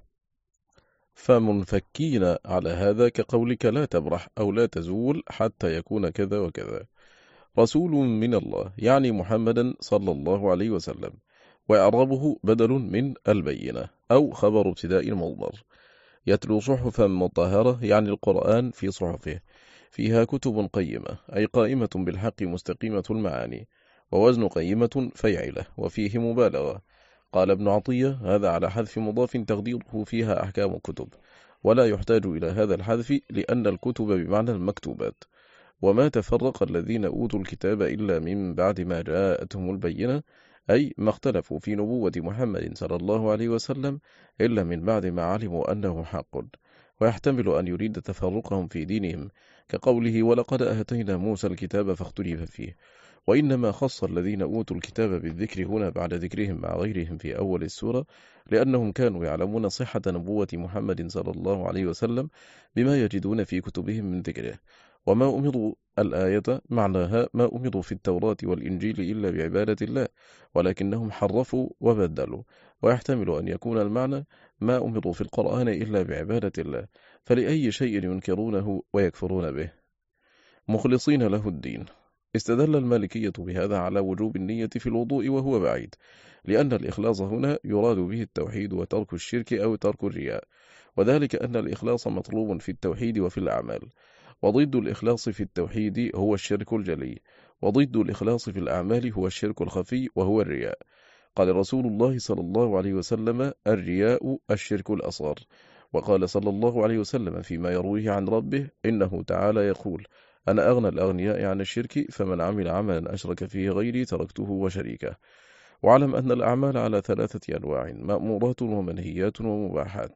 فمنفكين على هذا كقولك لا تبرح أو لا تزول حتى يكون كذا وكذا. رسول من الله يعني محمدا صلى الله عليه وسلم، وإعرابه بدل من البينة أو خبر ابتداء المصدر. يتلو صحفا مطهرة يعني القرآن في صحفه فيها كتب قيمة، أي قائمة بالحق مستقيمة المعاني، ووزن قيمة فيعلة، وفيه مبالغة. قال ابن عطية هذا على حذف مضاف تقديره فيها أحكام كتب، ولا يحتاج إلى هذا الحذف لأن الكتب بمعنى المكتوبات. وما تفرق الذين أوتوا الكتاب إلا من بعد ما جاءتهم البينة، أي ما اختلفوا في نبوة محمد صلى الله عليه وسلم إلا من بعد ما علموا أنه حق. ويحتمل أن يريد تفرقهم في دينهم كقوله ولقد أهتينا موسى الكتاب فاختلف فيه، وإنما خص الذين أوتوا الكتاب بالذكر هنا بعد ذكرهم مع غيرهم في أول السورة، لأنهم كانوا يعلمون صحة نبوة محمد صلى الله عليه وسلم بما يجدون في كتبهم من ذكره. وما أمروا الآية معناها ما أمروا في التوراة والإنجيل إلا بعبادة الله، ولكنهم حرفوا وبدلوا. ويحتمل أن يكون المعنى ما أمروا في القرآن إلا بعبادة الله، فلأي شيء ينكرونه ويكفرون به مخلصين له الدين. استدل المالكية بهذا على وجوب النية في الوضوء، وهو بعيد، لأن الإخلاص هنا يراد به التوحيد وترك الشرك أو ترك الرياء، وذلك أن الإخلاص مطلوب في التوحيد وفي الأعمال، وضد الإخلاص في التوحيد هو الشرك الجلي، وضد الإخلاص في الأعمال هو الشرك الخفي وهو الرياء. قال رسول الله صلى الله عليه وسلم: الرياء الشرك الأصغر. وقال صلى الله عليه وسلم فيما يرويه عن ربه: إنه تعالى يقول: أنا أغنى الأغنياء عن الشرك، فمن عمل عملا أشرك فيه غيري تركته وشريكه. واعلم أن الأعمال على ثلاثة أنواع: مأمورات ومنهيات ومباحات.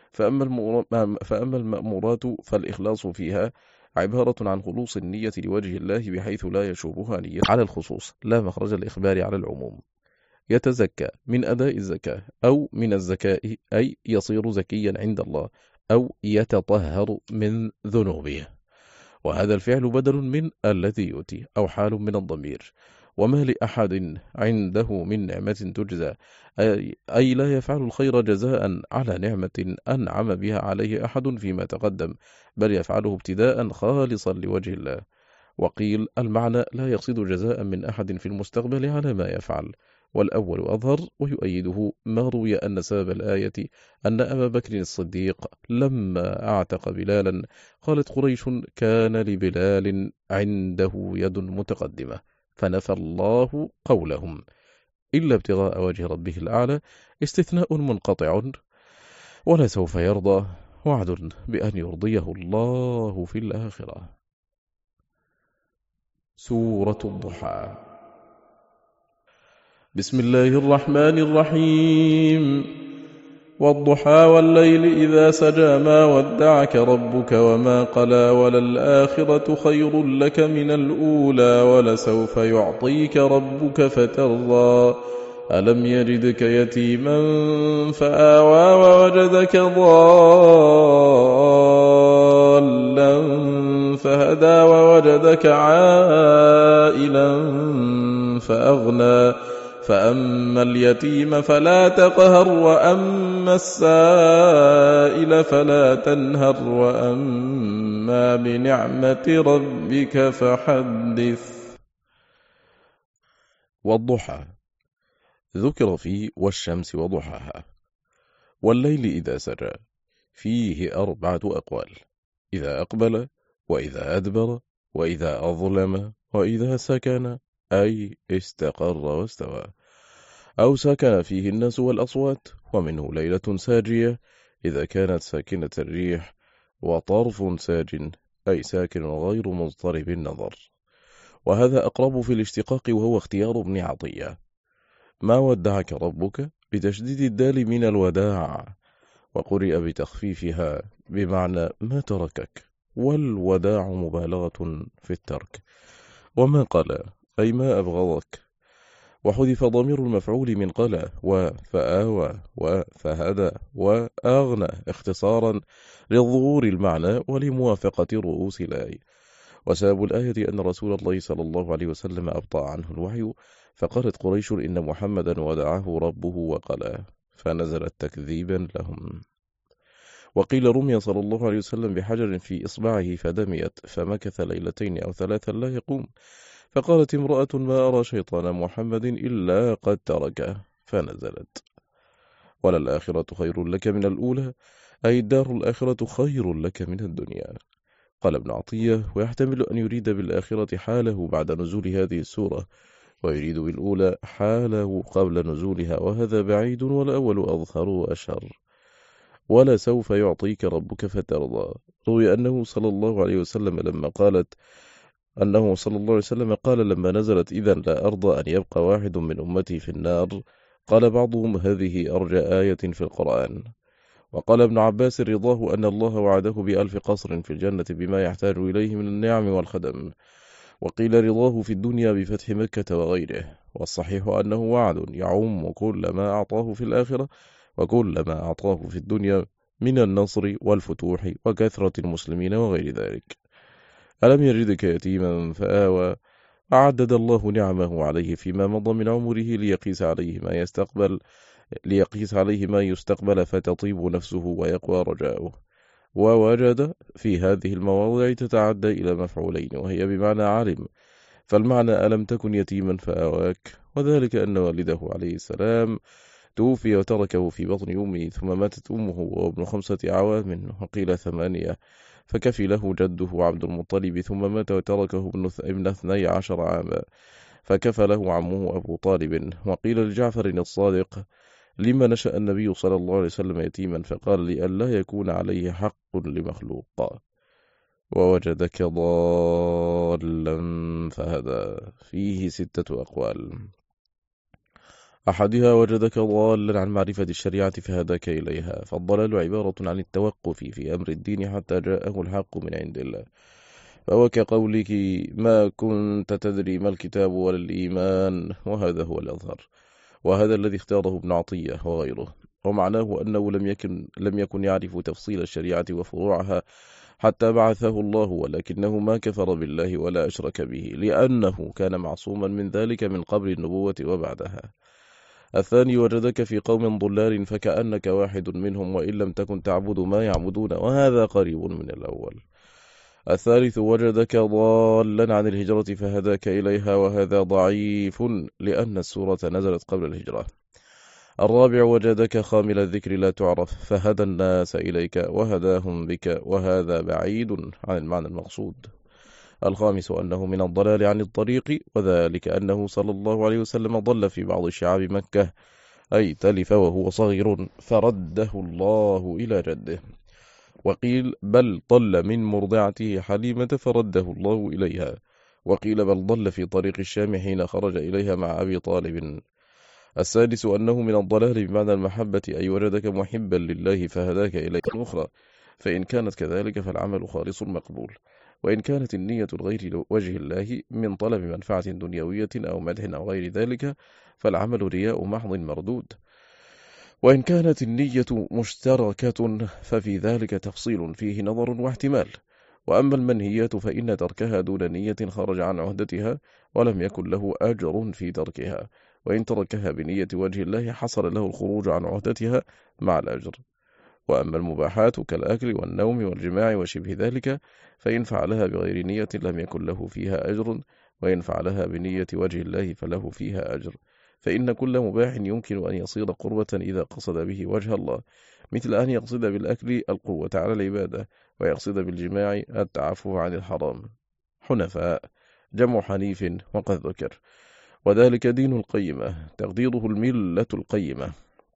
فأما المأمورات فالإخلاص فيها عبارة عن خلوص النية لوجه الله بحيث لا يشوبها نية على الخصوص، لا مخرج الإخبار على العموم. يتزكى من أداء الزكاة أو من الزكاة، أي يصير زكيا عند الله، أو يتطهر من ذنوبه، وهذا الفعل بدل من الذي يؤتي أو حال من الضمير. وما لأحد عنده من نعمة تجزى، أي لا يفعل الخير جزاء على نعمة أنعم بها عليه أحد فيما تقدم، بل يفعله ابتداء خالصا لوجه الله. وقيل المعنى لا يقصد جزاء من أحد في المستقبل على ما يفعل، والأول أظهر، ويؤيده ما روي أن سبب الآية أن أبا بكر الصديق لما أعتق بلالا قالت قريش: كان لبلال عنده يد متقدمة، فنفى الله قولهم إلا ابتغاء وجه ربه الأعلى، استثناء منقطع، ولسوف يرضى وعد بأن يرضيه الله في الآخرة. سورة الضحى. بسم الله الرحمن الرحيم. والضحى والليل إذا سجى ما ودعك ربك وما قلى، وللآخرة خير لك من الأولى، ولسوف يعطيك ربك فترضى. ألم يجدك يتيما فآوى ووجدك ضالا فهدى ووجدك عائلا فأغنى. فأما اليتيم فلا تقهر، وأما السائل فلا تنهر، وأما بنعمة ربك فحدث. والضحى ذكر فيه والشمس وضحاها، والليل إذا سجى، فيه أربعة أقوال: إذا أقبل، وإذا أدبر، وإذا أظلم، وإذا سكن، أي استقر واستوى، أو سكن فيه الناس والأصوات. ومنه ليلة ساجية إذا كانت ساكنة الريح، وطرف ساج أي ساكن غير مضطرب النظر، وهذا أقرب في الاشتقاق، وهو اختيار ابن عطية. ما ودعك ربك بتشديد الدال من الوداع، وقرئ بتخفيفها بمعنى ما تركك، والوداع مبالغة في الترك. وما قال أي ما أبغضك، وحذف ضمير المفعول من قال وفآوى وفهدى وأغنى اختصارا للظهور المعنى ولموافقة رؤوس الآية. وسبب الآية أن رسول الله صلى الله عليه وسلم أبطأ عنه الوحي، فقالت قريش: إن محمدا ودعه ربه وقلاه، فنزلت تكذيبا لهم. وقيل رمي صلى الله عليه وسلم بحجر في إصبعه فدميت، فمكث ليلتين أو ثلاثا لا يقوم، فقالت امرأة: ما أرى شيطان محمد إلا قد تركه، فنزلت. وللآخرة خير لك من الأولى، أي الدار الآخرة خير لك من الدنيا. قال ابن عطية: ويحتمل أن يريد بالآخرة حاله بعد نزول هذه السورة، ويريد بالأولى حاله قبل نزولها، وهذا بعيد، والأول أظهر وأشهر. ولا سوف يعطيك ربك فترضى. روي أنه صلى الله عليه وسلم لما قالت أنه صلى الله عليه وسلم قال لما نزلت: إذا لا أرضى أن يبقى واحد من أمتي في النار. قال بعضهم: هذه أرجى آية في القرآن. وقال ابن عباس رضاه أن الله وعده بألف قصر في الجنة بما يحتاج إليه من النعم والخدم. وقيل رضاه في الدنيا بفتح مكة وغيره. والصحيح أنه وعد يعم كل ما أعطاه في الآخرة وكل ما أعطاه في الدنيا من النصر والفتوح وكثرة المسلمين وغير ذلك. ألم يجدك يتيما فآوى، أعدد الله نعمه عليه فيما مضى من عمره ليقيس عليه ما يستقبل ليقيس عليه ما يستقبل فتطيب نفسه ويقوى رجاؤه. ووجد في هذه المواضع تتعدى إلى مفعولين، وهي بمعنى علم. فالمعنى ألم تكن يتيما فآواك، وذلك أن والده عليه السلام توفي وتركه في بطن أمه، ثم ماتت أمه وابن خمسة أعوام وقيل ثمانية، فكفي له جده عبد المطلب، ثم مات وتركه ابن اثني عشر عاما، فكفى له عمه أبو طالب. وقيل لجعفر الصادق لما نشأ النبي صلى الله عليه وسلم يتيما، فقال لئلا يكون عليه حق لمخلوق. ووجدك ضالا فهدى، فيه ستة أقوال. أحدها وجدك ضالا عن معرفة الشريعة فهداك إليها، فالضلال عبارة عن التوقف في أمر الدين حتى جاءه الحق من عند الله، فهو كقولك ما كنت تدري ما الكتاب ولا الإيمان، وهذا هو الأظهر، وهذا الذي اختاره ابن عطية وغيره. ومعناه أنه لم يكن, لم يكن يعرف تفصيل الشريعة وفروعها حتى بعثه الله، ولكنه ما كفر بالله ولا أشرك به، لأنه كان معصوما من ذلك من قبل النبوة وبعدها. الثاني وجدك في قوم ضلال فكأنك واحد منهم وإن لم تكن تعبد ما يعبدون، وهذا قريب من الأول. الثالث وجدك ضالا عن الهجرة فهداك إليها، وهذا ضعيف لأن السورة نزلت قبل الهجرة. الرابع وجدك خامل الذكر لا تعرف فهدى الناس إليك وهداهم بك، وهذا بعيد عن المعنى المقصود. الخامس أنه من الضلال عن الطريق، وذلك أنه صلى الله عليه وسلم ضل في بعض شعاب مكة، أي تلف وهو صغير فرده الله إلى جده. وقيل بل ضل من مرضعته حليمة فرده الله إليها. وقيل بل ضل في طريق الشام حين خرج إليها مع أبي طالب. السادس أنه من الضلال بمعنى المحبة، أي وجدك محبا لله فهداك إليه الأخرى، فإن كانت كذلك فالعمل خالص مقبول، وإن كانت النية لغير وجه الله من طلب منفعة دنيوية أو مدح أو غير ذلك فالعمل رياء محض مردود، وإن كانت النية مشتركة ففي ذلك تفصيل فيه نظر واحتمال. وأما المنهيات فإن تركها دون نية خرج عن عهدتها ولم يكن له أجر في تركها، وإن تركها بنية وجه الله حصل له الخروج عن عهدتها مع الأجر. وأما المباحات كالأكل والنوم والجماع وشبه ذلك فإن فعلها بغير نية لم يكن له فيها أجر، وإن فعلها بنية وجه الله فله فيها أجر. فإن كل مباح يمكن أن يصير قربة إذا قصد به وجه الله، مثل أن يقصد بالأكل القوة على العبادة، ويقصد بالجماع التعفف عن الحرام. حنفاء جمع حنيف وقد ذكر، وذلك دين القيمة، تقديره الملة القيمة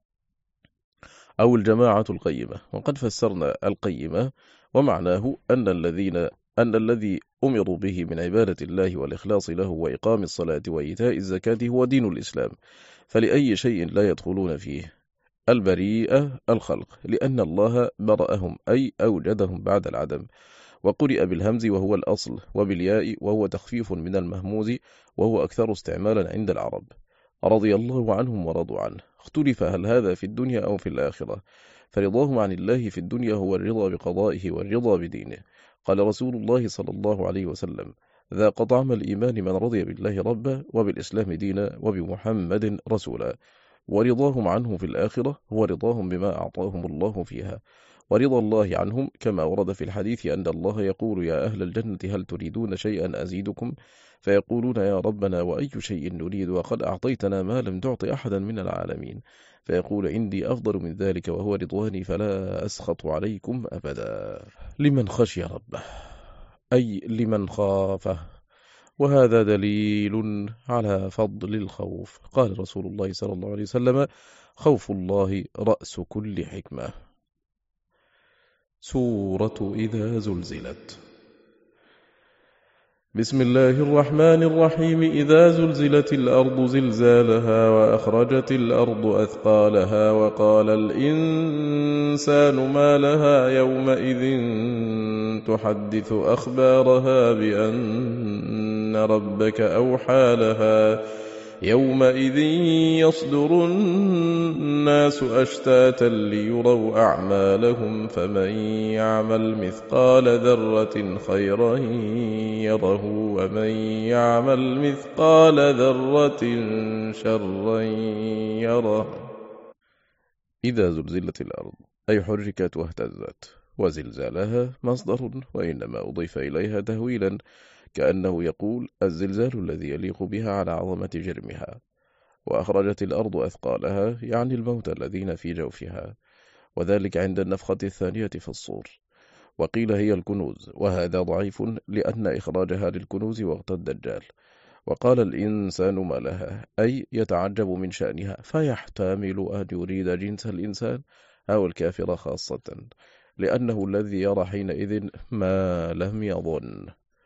أو الجماعة القيمة. وقد فسرنا القيمة ومعناه أن الذين أن الذي أمروا به من عبادة الله والإخلاص له وإقام الصلاة وإيتاء الزكاة هو دين الإسلام، فلأي شيء لا يدخلون فيه. البريئة الخلق، لأن الله برأهم أي أوجدهم بعد العدم. وقرئ بالهمز وهو الأصل، وبالياء وهو تخفيف من المهموز وهو أكثر استعمالا عند العرب. رضي الله عنهم ورضوا عنه. اختلف هل هذا في الدنيا أو في الآخرة، فرضاهم عن الله في الدنيا هو الرضا بقضائه والرضا بدينه. قال رسول الله صلى الله عليه وسلم ذاق طعم الإيمان من رضي بالله ربا وبالإسلام دينا وبمحمد رسولا. ورضاهم عنه في الآخرة هو رضاهم بما أعطاهم الله فيها، ورضا الله عنهم كما ورد في الحديث أن الله يقول يا أهل الجنة هل تريدون شيئا أزيدكم، فيقولون يا ربنا وأي شيء نريد وقد أعطيتنا ما لم تعط أحدا من العالمين، فيقول عندي أفضل من ذلك وهو رضواني فلا أسخط عليكم أبدا. لمن خشي ربه أي لمن خافه، وهذا دليل على فضل الخوف. قال رسول الله صلى الله عليه وسلم خوف الله رأس كل حكمة. سورة إذا زلزلت. بسم الله الرحمن الرحيم. إذا زلزلت الأرض زلزالها وأخرجت الأرض أثقالها وقال الإنسان ما لها يومئذ تحدث أخبارها بأن بأن ربك أوحى لها يومئذ يصدر الناس أشتاتا ليروا أعمالهم فمن يعمل مثقال ذرة خيرا يره ومن يعمل مثقال ذرة شرا يره. إذا زلزلت الأرض أي حركت واهتزت، وزلزالها مصدر وإنما أضيف إليها تهويلا كأنه يقول الزلزال الذي يليق بها على عظمة جرمها. وأخرجت الأرض أثقالها يعني الموت الذين في جوفها، وذلك عند النفخة الثانية في الصور. وقيل هي الكنوز، وهذا ضعيف لأن إخراجها للكنوز وقت الدجال. وقال الإنسان ما لها أي يتعجب من شأنها، فيحتمل أن يريد جنس الإنسان أو الكافر خاصة، لأنه الذي يرى حينئذ ما لم يظن.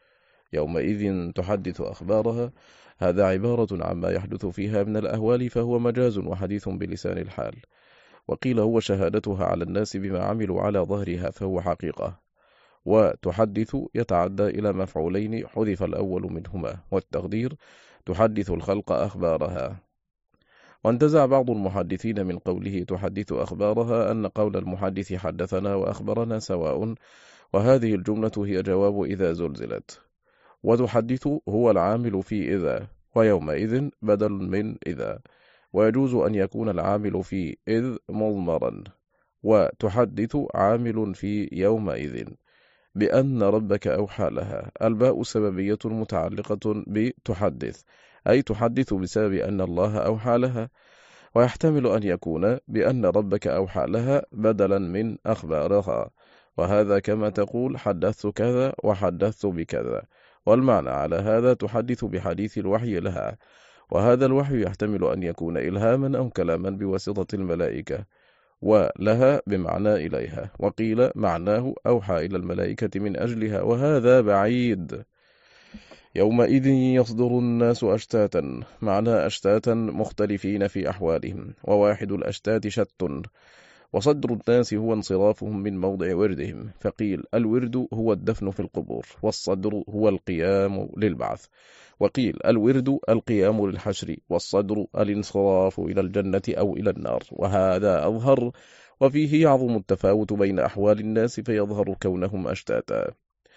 يومئذ تحدث أخبارها، هذا عبارة عما يحدث فيها من الأهوال، فهو مجاز وحديث بلسان الحال. وقيل هو شهادتها على الناس بما عملوا على ظهرها، فهو حقيقة. وتحدث يتعدى إلى مفعولين حذف الأول منهما، والتقدير تحدث الخلق أخبارها. وانتزع بعض المحدثين من قوله تحدث أخبارها أن قول المحدث حدثنا وأخبرنا سواء، وهذه الجملة هي جواب إذا زلزلت. وتحدث هو العامل في إذا، ويومئذ بدل من إذا، ويجوز أن يكون العامل في إذ مضمرا، وتحدث عامل في يومئذ بأن ربك أوحى لها. الباء سببية متعلقة بتحدث، أي تحدث بسبب أن الله أوحى لها، ويحتمل أن يكون بأن ربك أوحى لها بدلا من أخبارها، وهذا كما تقول حدثت كذا وحدثت بكذا، والمعنى على هذا تحدث بحديث الوحي لها، وهذا الوحي يحتمل أن يكون إلهاما أو كلاما بواسطة الملائكة، ولها بمعنى إليها. وقيل معناه أوحى إلى الملائكة من أجلها، وهذا بعيد. يومئذ يصدر الناس أشتاتا، معنى أشتاتا مختلفين في أحوالهم، وواحد الأشتات شت. وصدر الناس هو انصرافهم من موضع وردهم، فقيل الورد هو الدفن في القبور، والصدر هو القيام للبعث. وقيل الورد القيام للحشر، والصدر الانصراف إلى الجنة أو إلى النار، وهذا أظهر، وفيه يعظم التفاوت بين أحوال الناس فيظهر كونهم أشتاتا.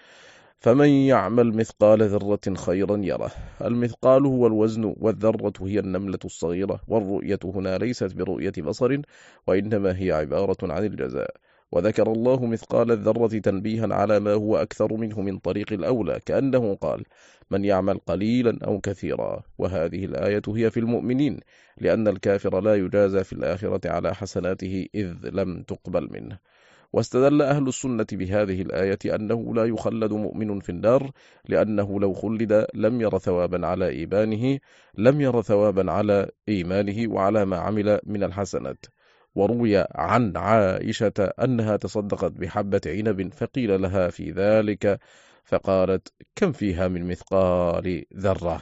فمن يعمل مثقال ذرة خيرا يره. المثقال هو الوزن، والذرة هي النملة الصغيرة، والرؤية هنا ليست برؤية بصر، وإنما هي عبارة عن الجزاء. وذكر الله مثقال الذرة تنبيها على ما هو أكثر منه من طريق الأولى، كأنه قال من يعمل قليلا أو كثيرا. وهذه الآية هي في المؤمنين، لأن الكافر لا يجازى في الآخرة على حسناته إذ لم تقبل منه. واستدل أهل السنة بهذه الآية أنه لا يخلد مؤمن في النار، لأنه لو خلد لم ير ثوابا على إيمانه لم ير ثوابا على إيمانه وعلى ما عمل من الحسنات. وروي عن عائشة أنها تصدقت بحبة عنب، فقيل لها في ذلك فقالت كم فيها من مثقال ذرة.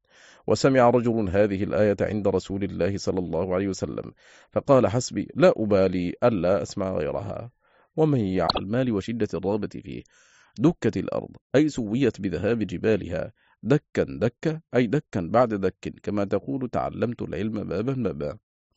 وسمع رجل هذه الآية عند رسول الله صلى الله عليه وسلم، فقال حسبي لا أبالي ألا أسمع غيرها. ومن يعمل المال وشدة الرغبة فيه. دكت الأرض أي سويت بذهاب جبالها، دكا دكا أي دكا بعد دك، كما تقول تعلمت العلم بابا بابا.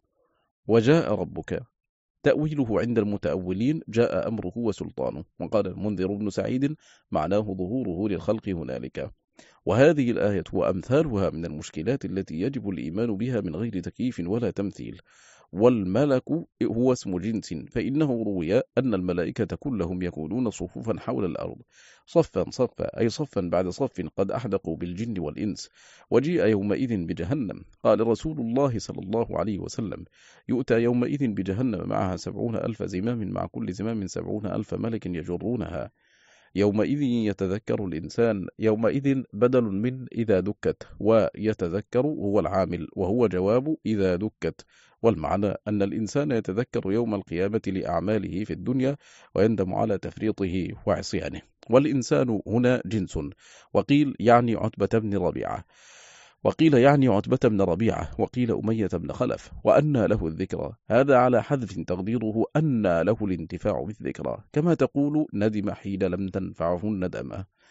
وجاء ربك تأويله عند المتأولين جاء أمره وسلطانه. وقال المنذر بن سعيد معناه ظهوره للخلق هنالك. وهذه الآية وأمثالها من المشكلات التي يجب الإيمان بها من غير تكييف ولا تمثيل. والملك هو اسم جنس، فإنه روي أن الملائكة كلهم يكونون صفوفا حول الأرض، صفا صفا أي صفا بعد صف، قد أحدقوا بالجن والإنس. وجيء يومئذ بجهنم، قال رسول الله صلى الله عليه وسلم يؤتى يومئذ بجهنم معها سبعون ألف زمام، مع كل زمام سبعون ألف ملك يجرونها. يومئذ يتذكر الإنسان، يومئذ بدل من إذا دكت، ويتذكر هو العامل، وهو جواب إذا دكت. والمعنى أن الإنسان يتذكر يوم القيامة لأعماله في الدنيا، ويندم على تفريطه وعصيانه. والإنسان هنا جنس، وقيل يعني عتبة بن ربيعة، وقيل يعني عتبة بن ربيعة، وقيل أمية بن خلف. وأنى له الذكرى، هذا على حذف تقديره أنى له الانتفاع بالذكرى، كما تقول ندم حين لم تنفعه الندمة.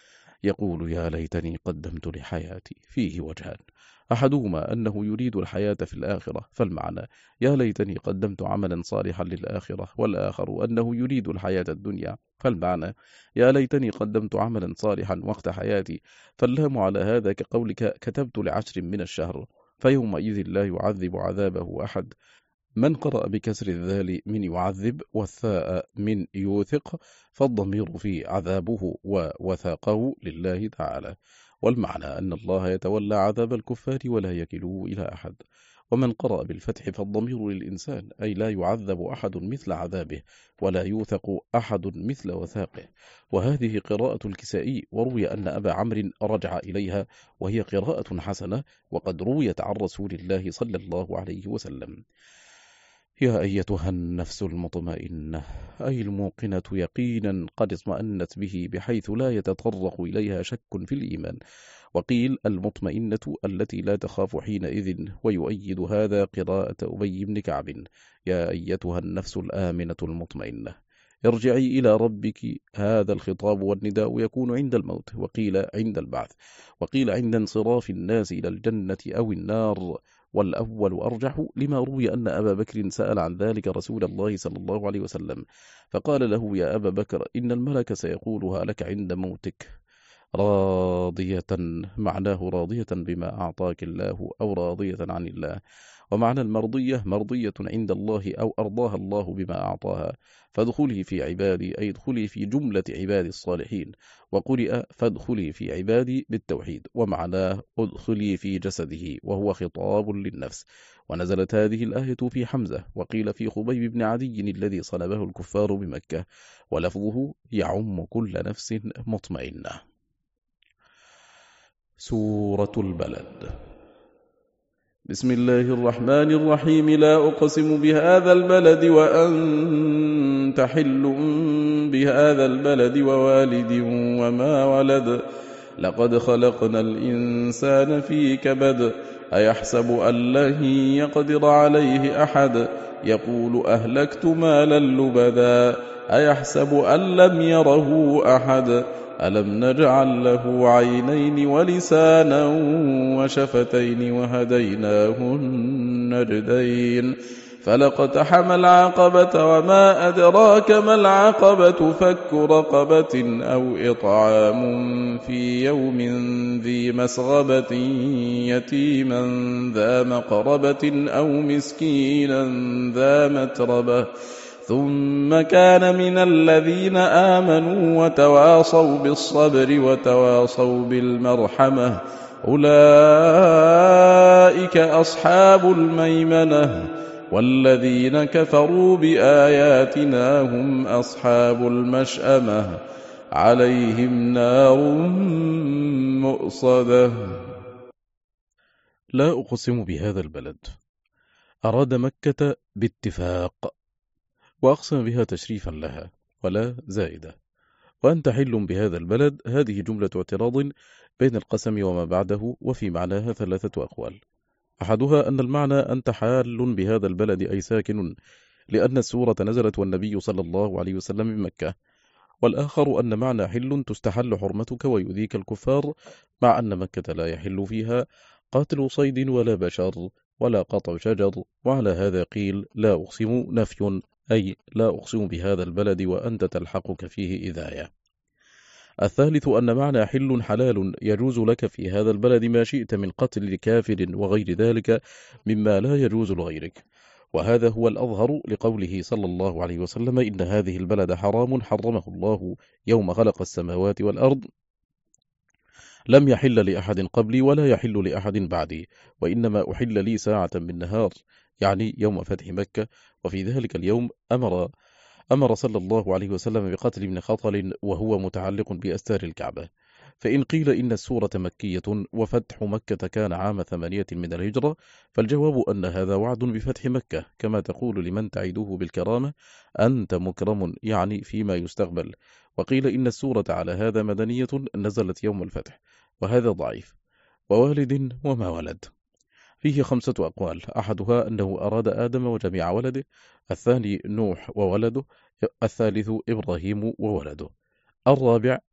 يقول يا ليتني قدمت لحياتي فيه وجهان، أحدهما أنه يريد الحياة في الآخرة، فالمعنى يا ليتني قدمت عملا صالحا للآخرة، والآخر أنه يريد الحياة الدنيا، فالمعنى يا ليتني قدمت عملا صالحا وقت حياتي، فاللام على هذا كقولك كتبت لعشر من الشهر، فيومئذ لا يعذب عذابه أحد. من قرأ بكسر الذال من يعذب والثاء من يوثق، فالضمير في عذابه ووثاقه لله تعالى، والمعنى أن الله يتولى عذاب الكفار ولا يكله إلى أحد. ومن قرأ بالفتح فالضمير للإنسان، أي لا يعذب أحد مثل عذابه ولا يوثق أحد مثل وثاقه، وهذه قراءة الكسائي، وروي أن أبا عمرو رجع إليها، وهي قراءة حسنة، وقد رويت عن رسول الله صلى الله عليه وسلم. يا أيتها النفس المطمئنة، أي الموقنة يقينا قد اطمأنت به بحيث لا يتطرق إليها شك في الإيمان، وقيل المطمئنة التي لا تخاف حينئذ، ويؤيد هذا قراءة أبي بن كعب يا أيتها النفس الآمنة المطمئنة ارجعي إلى ربك. هذا الخطاب والنداء يكون عند الموت، وقيل عند البعث، وقيل عند انصراف الناس إلى الجنة أو النار، والأول أرجح لما روي أن أبا بكر سأل عن ذلك رسول الله صلى الله عليه وسلم، فقال له يا أبا بكر إن الملك سيقولها لك عند موتك راضية، معناه راضية بما أعطاك الله أو راضية عن الله، ومعنى المرضية مرضية عند الله أو أرضاها الله بما أعطاها، فادخلي في عبادي أي ادخلي في جملة عبادي الصالحين، وقرئ فادخلي في عبادي بالتوحيد، ومعناه ادخلي في جسده، وهو خطاب للنفس. ونزلت هذه الآية في حمزة، وقيل في خبيب بن عدي الذي صلبه الكفار بمكة، ولفظه يعم كل نفس مطمئنة. سورة البلد. بسم الله الرحمن الرحيم. لا أقسم بهذا البلد وأنت حل بهذا البلد ووالد وما ولد، لقد خلقنا الإنسان في كبد، أيحسب أن لن يقدر عليه أحد، يقول أهلكت مالا لبدا، أيحسب أن لم يره أحد، ألم نجعل له عينين ولسانا وشفتين وهديناه النجدين، فلاقتحم العقبة وما أدراك ما العقبة، فك رقبة أو إطعام في يوم ذي مسغبة يتيما ذا مقربة أو مسكينا ذا متربة، ثم كان من الذين آمنوا وتواصوا بالصبر وتواصوا بالمرحمة، أولئك أصحاب الميمنة، والذين كفروا بآياتنا هم أصحاب المشأمة، عليهم نار مؤصدة. لا أقسم بهذا البلد، أراد مكة باتفاق، وأقسم بها تشريفا لها، ولا زائدة. وأنت حل بهذا البلد، هذه جملة اعتراض بين القسم وما بعده، وفي معناها ثلاثة أقوال. أحدها أن المعنى أنت حال بهذا البلد أي ساكن، لأن السورة نزلت والنبي صلى الله عليه وسلم بمكة. والآخر أن معنى حل تستحل حرمتك ويؤذيك الكفار، مع أن مكة لا يحل فيها قاتل صيد ولا بشر ولا قطع شجر، وعلى هذا قيل لا أقسم نفي، أي لا أقسم بهذا البلد وأنت تلحقك فيه إذاية. الثالث أن معنى حل حلال، يجوز لك في هذا البلد ما شئت من قتل كافر وغير ذلك مما لا يجوز لغيرك، وهذا هو الأظهر لقوله صلى الله عليه وسلم إن هذه البلد حرام حرمه الله يوم خلق السماوات والأرض، لم يحل لأحد قبلي ولا يحل لأحد بعدي، وإنما أحل لي ساعة من نهار، يعني يوم فتح مكة، وفي ذلك اليوم أمر أمر صلى الله عليه وسلم بقتل ابن خطل وهو متعلق بأستار الكعبة. فإن قيل إن السورة مكية وفتح مكة كان عام ثمانية من الهجرة، فالجواب أن هذا وعد بفتح مكة، كما تقول لمن تعيده بالكرامة أنت مكرم، يعني فيما يستقبل. وقيل إن السورة على هذا مدنية نزلت يوم الفتح، وهذا ضعيف. ووالد وما ولد، فيه خمسة أقوال، أحدها أنه أراد آدم وجميع ولده، الثاني نوح وولده، الثالث إبراهيم وولده، الرابع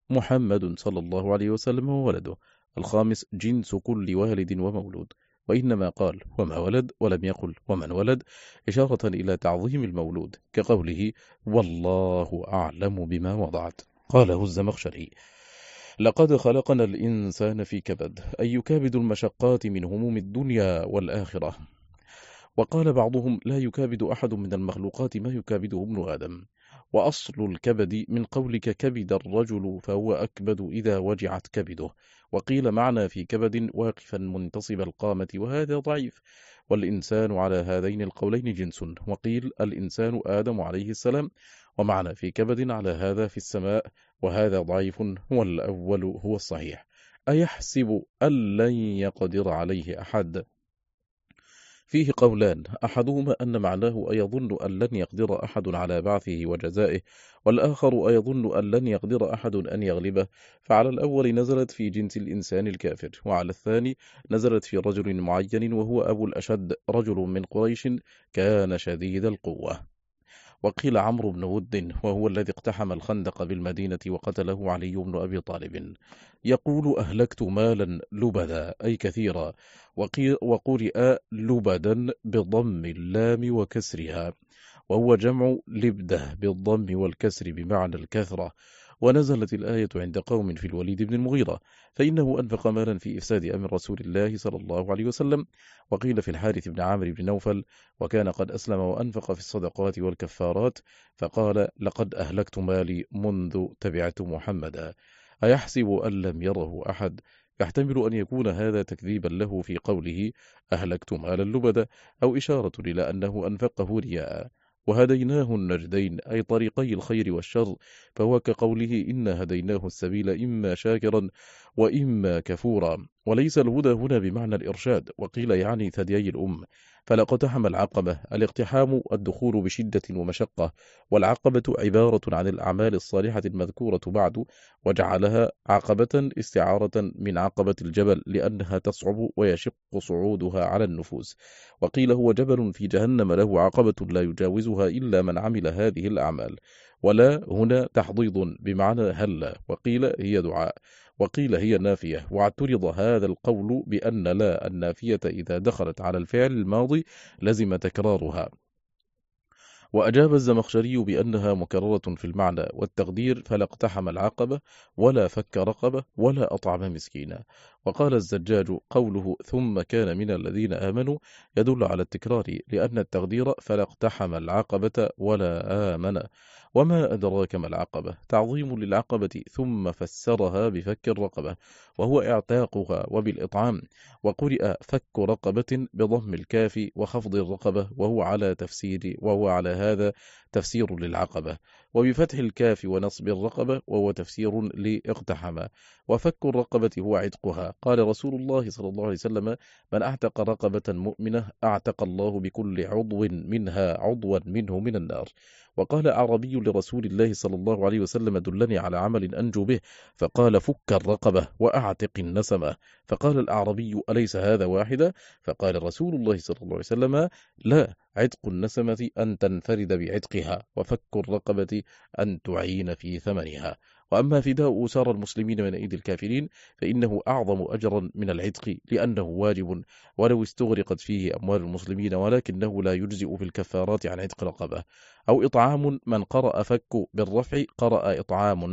محمد صلى الله عليه وسلم وولده. الخامس جنس كل والد ومولود، وإنما قال وما ولد ولم يقل ومن ولد إشارة إلى تعظيم المولود، كقوله والله أعلم بما وضعت. قاله الزمخشري لقد خلقنا الإنسان في كبد، أي يكابد المشقات من هموم الدنيا والآخرة. وقال بعضهم لا يكابد أحد من المخلوقات ما يكابده ابن آدم. وأصل الكبد من قولك كبد الرجل فهو أكبد إذا وجعت كبده. وقيل معنى في كبد واقفا منتصب القامة، وهذا ضعيف. والإنسان على هذين القولين جنس. وقيل الإنسان آدم عليه السلام، ومعنى في كبد على هذا في السماء، وهذا ضعيف، والأول هو الصحيح. أيحسب أن لن يقدر عليه أحد؟ فيه قولان، أحدهما أن معناه أيظن أن لن يقدر أحد على بعثه وجزائه، والآخر أيظن أن لن يقدر أحد أن يغلبه. فعلى الأول نزلت في جنس الإنسان الكافر، وعلى الثاني نزلت في رجل معين وهو أبو الأشد، رجل من قريش كان شديد القوة. وقيل عمرو بن ود، وهو الذي اقتحم الخندق بالمدينة وقتله علي بن أبي طالب. يقول أهلكت مالا لبدا أي كثيرا، وقرئ لبدا بضم اللام وكسرها، وهو جمع لبده بالضم والكسر بمعنى الكثرة. ونزلت الآية عند قوم في الوليد بن المغيرة، فإنه أنفق مالا في إفساد أمر رسول الله صلى الله عليه وسلم. وقيل في الحارث بن عامر بن نوفل، وكان قد أسلم وأنفق في الصدقات والكفارات، فقال لقد أهلكت مالي منذ تبعت محمدا. أيحسب أن لم يره أحد؟ يحتمل أن يكون هذا تكذيبا له في قوله أهلكت مالا لبدا، أو إشارة إلى أنه أنفقه رياء. وهديناه النجدين أي طريقي الخير والشر، فهو كقوله إنا هديناه السبيل إما شاكرا وإما كفورا. وليس الهدى هنا بمعنى الإرشاد، وقيل يعني ثديي الأم. فلاقتحم العقبة، الاقتحام الدخول بشدة ومشقة، والعقبة عبارة عن الأعمال الصالحة المذكورة بعد، وجعلها عقبة استعارة من عقبة الجبل لأنها تصعب ويشق صعودها على النفوس. وقيل هو جبل في جهنم له عقبة لا يجاوزها إلا من عمل هذه الأعمال. ولا هنا تحضيض بمعنى هلا، وقيل هي دعاء، وقيل هي نافية. واعترض هذا القول بأن لا النافية إذا دخلت على الفعل الماضي لزم تكرارها. وأجاب الزمخشري بأنها مكررة في المعنى والتقدير، فلا اقتحم العقبة ولا فك رقبة ولا أطعم مسكينا. وقال الزجاج قوله ثم كان من الذين آمنوا يدل على التكرار، لأن التقدير فلا اقتحم العقبة ولا آمن. وما أدراك ما العقبة؟ تعظيم للعقبة، ثم فسرها بفك الرقبة وهو اعتاقها وبالإطعام. وقرئ فك رقبة بضم الكاف وخفض الرقبة، وهو على تفسير وهو على هذا تفسير للعقبة، وبفتح الكاف ونصب الرقبة وهو تفسير لاقتحم. وفك الرقبة هو عتقها. قال رسول الله صلى الله عليه وسلم من أعتق رقبة مؤمنة أعتق الله بكل عضو منها عضوا منه من النار. وقال أعربي لرسول الله صلى الله عليه وسلم دلني على عمل أنجو به، فقال فك الرقبة وأعتق النسمة. فقال الأعربي أليس هذا واحدة؟ فقال رسول الله صلى الله عليه وسلم لا، عتق النسمة أن تنفرد بعتقها، وفك الرقبة أن تعين في ثمنها. وأما فداء أسار المسلمين من أيدي الكافرين فإنه أعظم أجرا من العتق، لأنه واجب ولو استغرقت فيه أموال المسلمين، ولكنه لا يجزئ في الكفارات عن عتق رقبة. أو إطعام، من قرأ فك بالرفع قرأ إطعام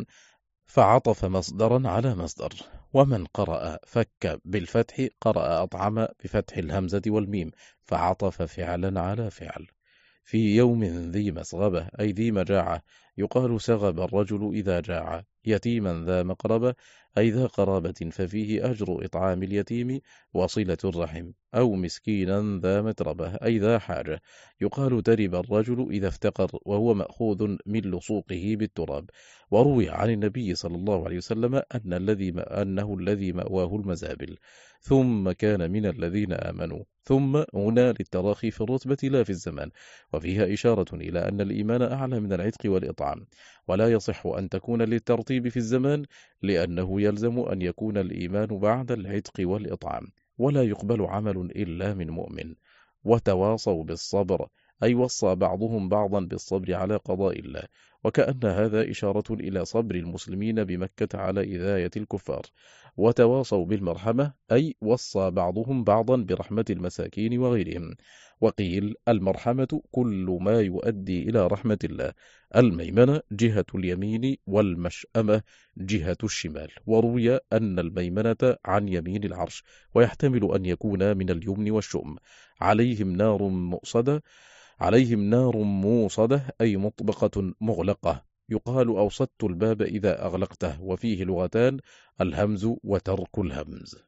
فعطف مصدرا على مصدر، ومن قرأ فك بالفتح قرأ أطعم بفتح الهمزة والميم فعطف فعلا على فعل. في يوم ذي مسغبة أي ذي مجاعة، يقال سغب الرجل إذا جاع. يتيما ذا مقربة أي ذا قرابة، ففيه أجر إطعام اليتيم وصلة الرحم. أو مسكينا ذا متربة أي ذا حاجة، يقال ترب الرجل إذا افتقر، وهو مأخوذ من لصوقه بالتراب. وروي عن النبي صلى الله عليه وسلم أن الذي أنه الذي مأواه المزابل. ثم كان من الذين آمنوا، ثم هنا للتراخي في الرتبة لا في الزمان، وفيها إشارة إلى أن الإيمان أعلى من العتق والإطعام. ولا يصح أن تكون للترتيب في الزمان، لأنه يلزم أن يكون الإيمان بعد العتق والإطعام، ولا يقبل عمل إلا من مؤمن. وتواصوا بالصبر أي وصى بعضهم بعضا بالصبر على قضاء الله. وكأن هذا إشارة إلى صبر المسلمين بمكة على إذاية الكفار، وتواصوا بالمرحمة، أي وصى بعضهم بعضا برحمة المساكين وغيرهم. وقيل المرحمة كل ما يؤدي إلى رحمة الله، الميمنة جهة اليمين والمشأمة جهة الشمال. وروي أن الميمنة عن يمين العرش، ويحتمل أن يكون من اليمن والشؤم. عليهم نار مؤصدة عليهم نار موصدة أي مطبقة مغلقة، يقال أوصدت الباب إذا أغلقته، وفيه لغتان: الهمز وترك الهمز.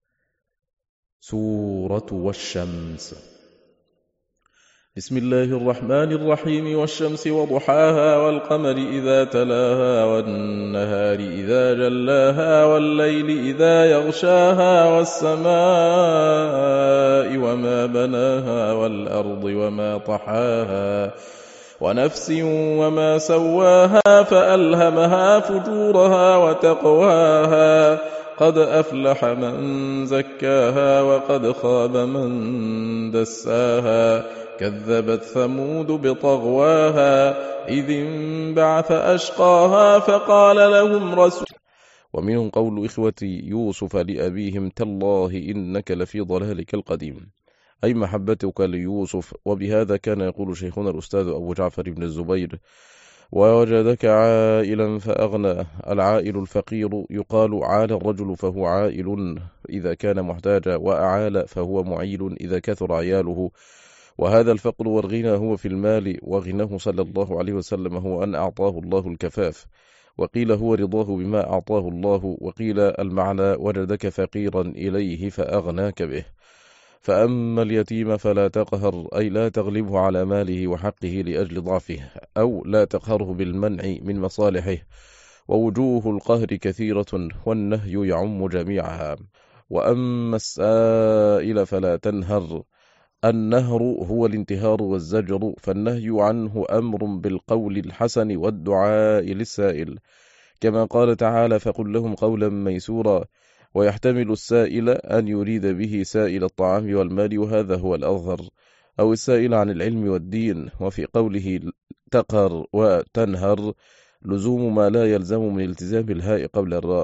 سورة والشمس. بسم الله الرحمن الرحيم. والشمس وضحاها والقمر إذا تلاها والنهار إذا جلاها والليل إذا يغشاها والسماء وما بناها والأرض وما طحاها ونفس وما سواها فألهمها فجورها وتقواها. قد أفلح من زكاها وقد خاب من دساها. كذبت ثمود بطغواها إذ انبعث أشقاها فقال لهم رسول. ومنهم قول إخوة يوسف لأبيهم: تالله إنك لفي ضلالك القديم، أي محبتك ليوسف. وبهذا كان يقول شيخنا الأستاذ أبو جعفر بن الزبير: ووجدك عائلا فأغنى. العائل الفقير يقال عال الرجل فهو عائل إذا كان محتاجا، وأعال فهو معيل إذا كثر عياله. وهذا الفقر والغنى هو في المال، وغناه صلى الله عليه وسلم هو أن أعطاه الله الكفاف. وقيل هو رضاه بما أعطاه الله، وقيل المعنى وجدك فقيرا إليه فأغناك به. فأما اليتيم فلا تقهر، أي لا تغلبه على ماله وحقه لأجل ضعفه، أو لا تقهره بالمنع من مصالحه. ووجوه القهر كثيرة، والنهي يعم جميعها. وأما السائل فلا تنهر. النهر هو الانتهار والزجر، فالنهي عنه أمر بالقول الحسن والدعاء للسائل، كما قال تعالى: فقل لهم قولا ميسورا. ويحتمل السائل أن يريد به سائل الطعام والمال، وهذا هو الأظهر، أو السائل عن العلم والدين. وفي قوله تقهر وتنهر لزوم ما لا يلزم من التزام الهاء قبل الراء.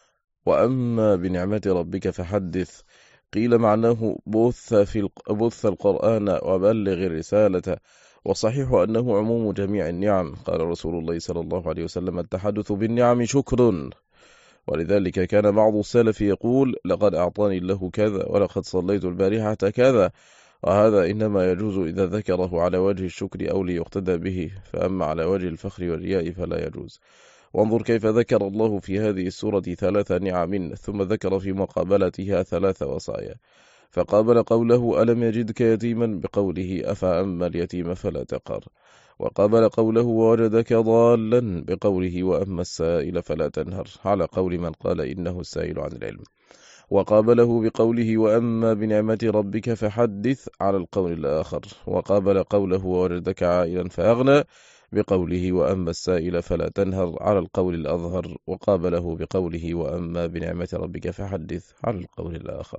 وأما بنعمة ربك فحدث، قيل معناه بث, في بث القرآن وبلغ الرسالة، وصحيح أنه عموم جميع النعم. قال رسول الله صلى الله عليه وسلم: التحدث بالنعم شكر. ولذلك كان بعض السلف يقول: لقد أعطاني الله كذا، ولقد صليت البارحة كذا. وهذا إنما يجوز إذا ذكره على وجه الشكر أو ليقتدى به، فأما على وجه الفخر والرياء فلا يجوز. وانظر كيف ذكر الله في هذه السورة ثلاث نعم، ثم ذكر في مقابلتها ثلاث وصايا. فقابل قوله ألم يجدك يتيما بقوله أفأما اليتيم فلا تقهر، وقابل قوله ووجدك ضالا بقوله وأما السائل فلا تنهر، على قول من قال إنه السائل عن العلم. وقابله بقوله وأما بنعمة ربك فحدث، على القول الآخر. وقابل قوله ووجدك عائلا فأغنى بقوله وأما السائل فلا تنهر، على القول الأظهر. وقابله بقوله وأما بنعمة ربك فحدث، على القول الآخر.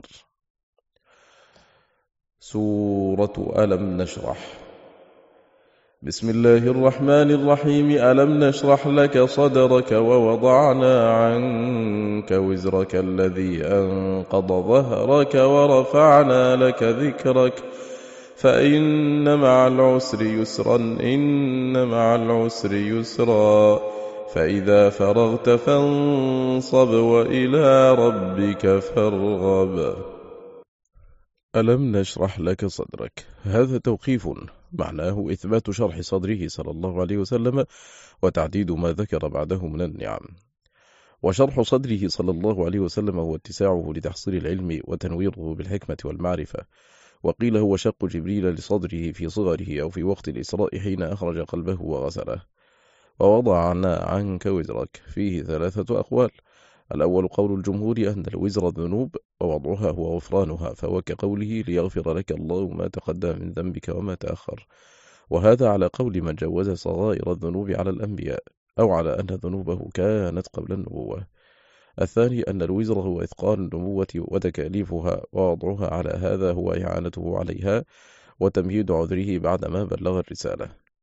سورة ألم نشرح. بسم الله الرحمن الرحيم. ألم نشرح لك صدرك ووضعنا عنك وزرك الذي أنقض ظهرك ورفعنا لك ذكرك فإن مع العسر يسرا إن مع العسر يسرا فإذا فرغت فانصب وإلى ربك فارغب. ألم نشرح لك صدرك، هذا توقيف معناه إثبات شرح صدره صلى الله عليه وسلم وتعديد ما ذكر بعده من النعم. وشرح صدره صلى الله عليه وسلم هو اتساعه لتحصيل العلم وتنويره بالحكمة والمعرفة. وقيل هو شق جبريل لصدره في صغره أو في وقت الإسراء حين أخرج قلبه وغسله. ووضعنا عنك وزرك فيه ثلاثة أقوال. الأول قول الجمهور أن الوزر الذنوب ووضعها هو غفرانها، فهو كقوله ليغفر لك الله ما تقدم من ذنبك وما تأخر، وهذا على قول من جوز صغائر الذنوب على الأنبياء، أو على أن ذنوبه كانت قبل النبوة. الثاني أن الوزر هو إثقال النبوة وتكاليفها، ووضعها على هذا هو إعانته عليها وتمهيد عذره بعدما بلغ الرسالة.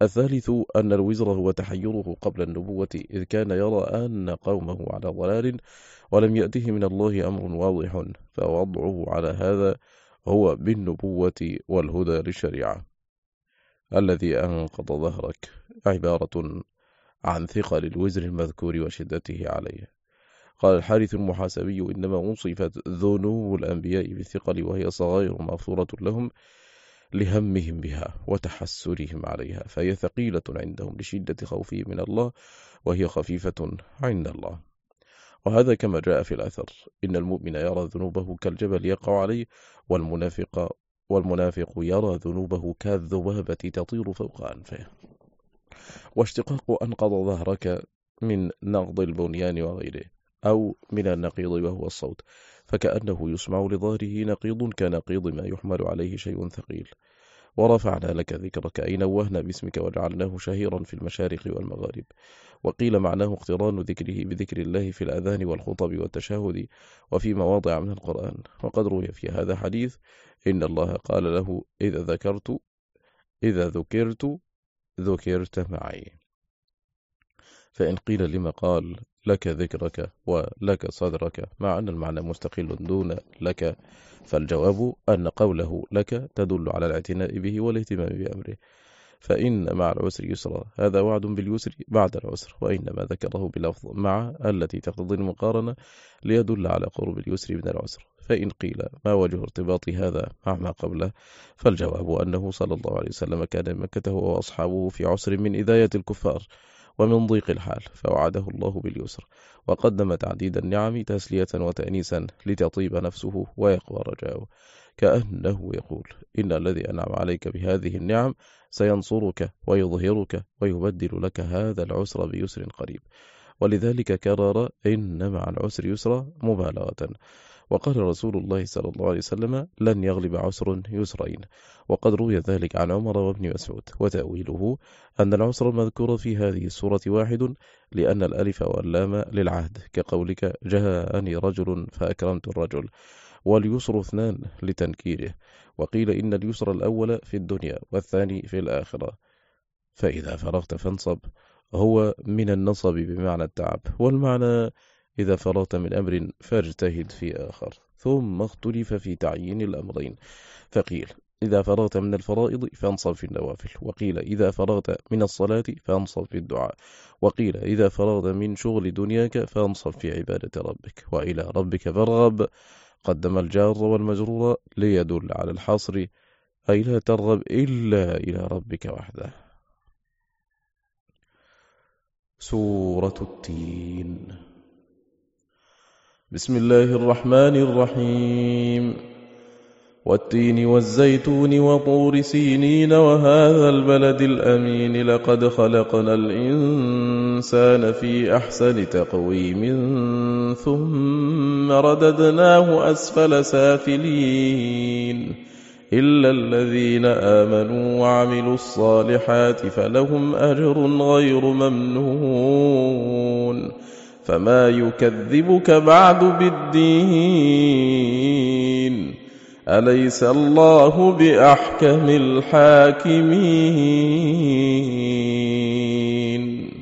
الثالث أن الوزر هو تحيره قبل النبوة، إذ كان يرى أن قومه على ضلال ولم يأته من الله أمر واضح، فوضعه على هذا هو بالنبوة والهدى للشريعة. الذي أنقض ظهرك عبارة عن ثقل الوزر المذكور وشدته عليه. قال الحارث المحاسبي: إنما وصفت ذنوب الأنبياء بالثقل وهي صغائر مغفورة لهم لهمهم بها وتحسرهم عليها، فهي ثقيلة عندهم لشدة خوفهم من الله، وهي خفيفة عند الله. وهذا كما جاء في الأثر: إن المؤمن يرى ذنوبه كالجبل يقع عليه، والمنافق والمنافق يرى ذنوبه كالذبابة تطير فوق أنفه. واشتقاق أنقض ظهرك من نقض البنيان وغيره، أو من النقيض وهو الصوت، فكأنه يسمع لظهره نقيض كنقيض ما يحمل عليه شيء ثقيل. ورفعنا لك ذكرك، أي نوهنا باسمك وجعلناه شهيرا في المشارق والمغارب. وقيل معناه اقتران ذكره بذكر الله في الأذان والخطب والتشهد وفي مواضع من القرآن. وقد روي في هذا حديث: إن الله قال له: إذا ذكرت إذا ذكرت ذكرت معي. فإن قيل لما قال لك ذكرك ولك صدرك مع أن المعنى مستقل دون لك، فالجواب أن قوله لك تدل على الاعتناء به والاهتمام بأمره، فإن مع العسر يسرا، هذا وعد باليسر بعد العسر. وإنما ذكره بلفظ مع التي تقتضي المقارنة ليدل على قرب اليسر من العسر. فإن قيل ما وجه ارتباط هذا مع ما قبله، فالجواب أنه صلى الله عليه وسلم كان مكة وأصحابه في عسر من إذاية الكفار ومن ضيق الحال، فوعده الله باليسر، وقدم تعديد النعم تسلية وتأنيسا لتطيب نفسه ويقوى رجاؤه، كأنه يقول: إن الذي أنعم عليك بهذه النعم سينصرك ويظهرك ويبدل لك هذا العسر بيسر قريب. ولذلك كرر إن مع العسر يسرا مبالغة. وقال رسول الله صلى الله عليه وسلم: لن يغلب عسر يسرين. وقد روي ذلك عن عمر وابن مسعود. وتأويله أن العسر المذكور في هذه السورة واحد، لأن الألف واللام للعهد، كقولك: جاءني رجل فأكرمت الرجل. واليسر اثنان لتنكيره. وقيل إن اليسر الأول في الدنيا والثاني في الآخرة. فإذا فرغت فانصب هو من النصب بمعنى التعب، والمعنى إذا فرغت من أمر فاجتهد في آخر. ثم اختلف في تعيين الأمرين، فقيل: إذا فرغت من الفرائض فانصب في النوافل. وقيل: إذا فرغت من الصلاة فانصب في الدعاء. وقيل: إذا فرغت من شغل دنياك فانصب في عبادة ربك. وإلى ربك فارغب قدم الجار والمجرور ليدل على الحصر، أي لا ترغب إلا إلى ربك وحده. سورة التين. بسم الله الرحمن الرحيم. والتين والزيتون وطور سينين وهذا البلد الأمين، لقد خلقنا الإنسان في أحسن تقويم ثم رددناه أسفل سافلين، إلا الذين آمنوا وعملوا الصالحات فلهم أجر غير ممنون. فما يكذبك بعد بالدين، أليس الله بأحكم الحاكمين.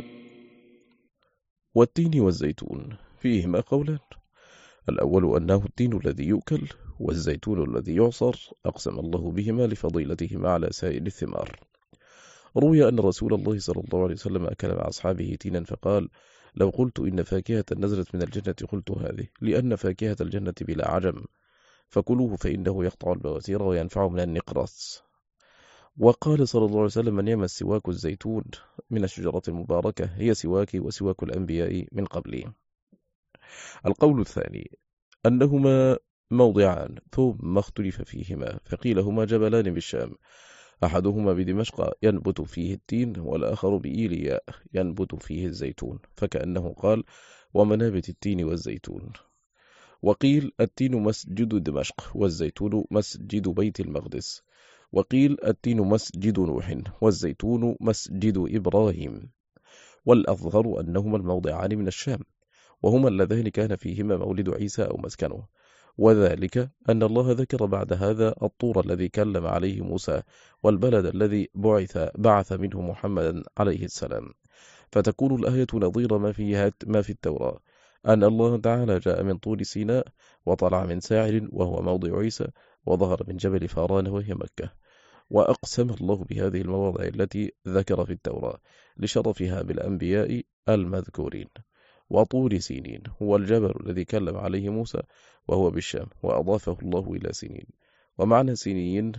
والتين والزيتون فيهما قولان: الأول أنه التين الذي يؤكل، والزيتون الذي يعصر، أقسم الله بهما لفضيلتهما على سائر الثمار. روي أن رسول الله صلى الله عليه وسلم أكل مع أصحابه تينا فقال: لو قلت إن فاكهة نزلت من الجنة قلت هذه، لأن فاكهة الجنة بلا عجم، فكلوه فإنه يقطع البواسير وينفع من النقرس. وقال صلى الله عليه وسلم: من يمس سواك الزيتون من الشجرة المباركة هي سواكي وسواك الأنبياء من قبلي. القول الثاني أنهما موضعان ثم اختلف فيهما، فقيل هما جبلان بالشام، أحدهما بدمشق ينبت فيه التين، والآخر بإيلياء ينبت فيه الزيتون، فكأنه قال: ومنابت التين والزيتون. وقيل التين مسجد دمشق والزيتون مسجد بيت المقدس. وقيل التين مسجد نوح والزيتون مسجد إبراهيم. والأظهر أنهما الموضعان من الشام، وهما اللذان كان فيهما مولد عيسى أو مسكنه. وذلك أن الله ذكر بعد هذا الطور الذي كلم عليه موسى والبلد الذي بعث بعث منه محمدا عليه السلام، فتكون الآية نظير ما فيها ما في التوراة، أن الله تعالى جاء من طور سيناء وطلع من ساعر وهو موضع عيسى وظهر من جبل فاران وهي مكة. وأقسم الله بهذه المواضع التي ذكر في التوراة لشرفها بالأنبياء المذكورين. وطور سينين هو الجبل الذي كلم عليه موسى وهو بالشام، وأضافه الله إلى سينين. ومعنى سينين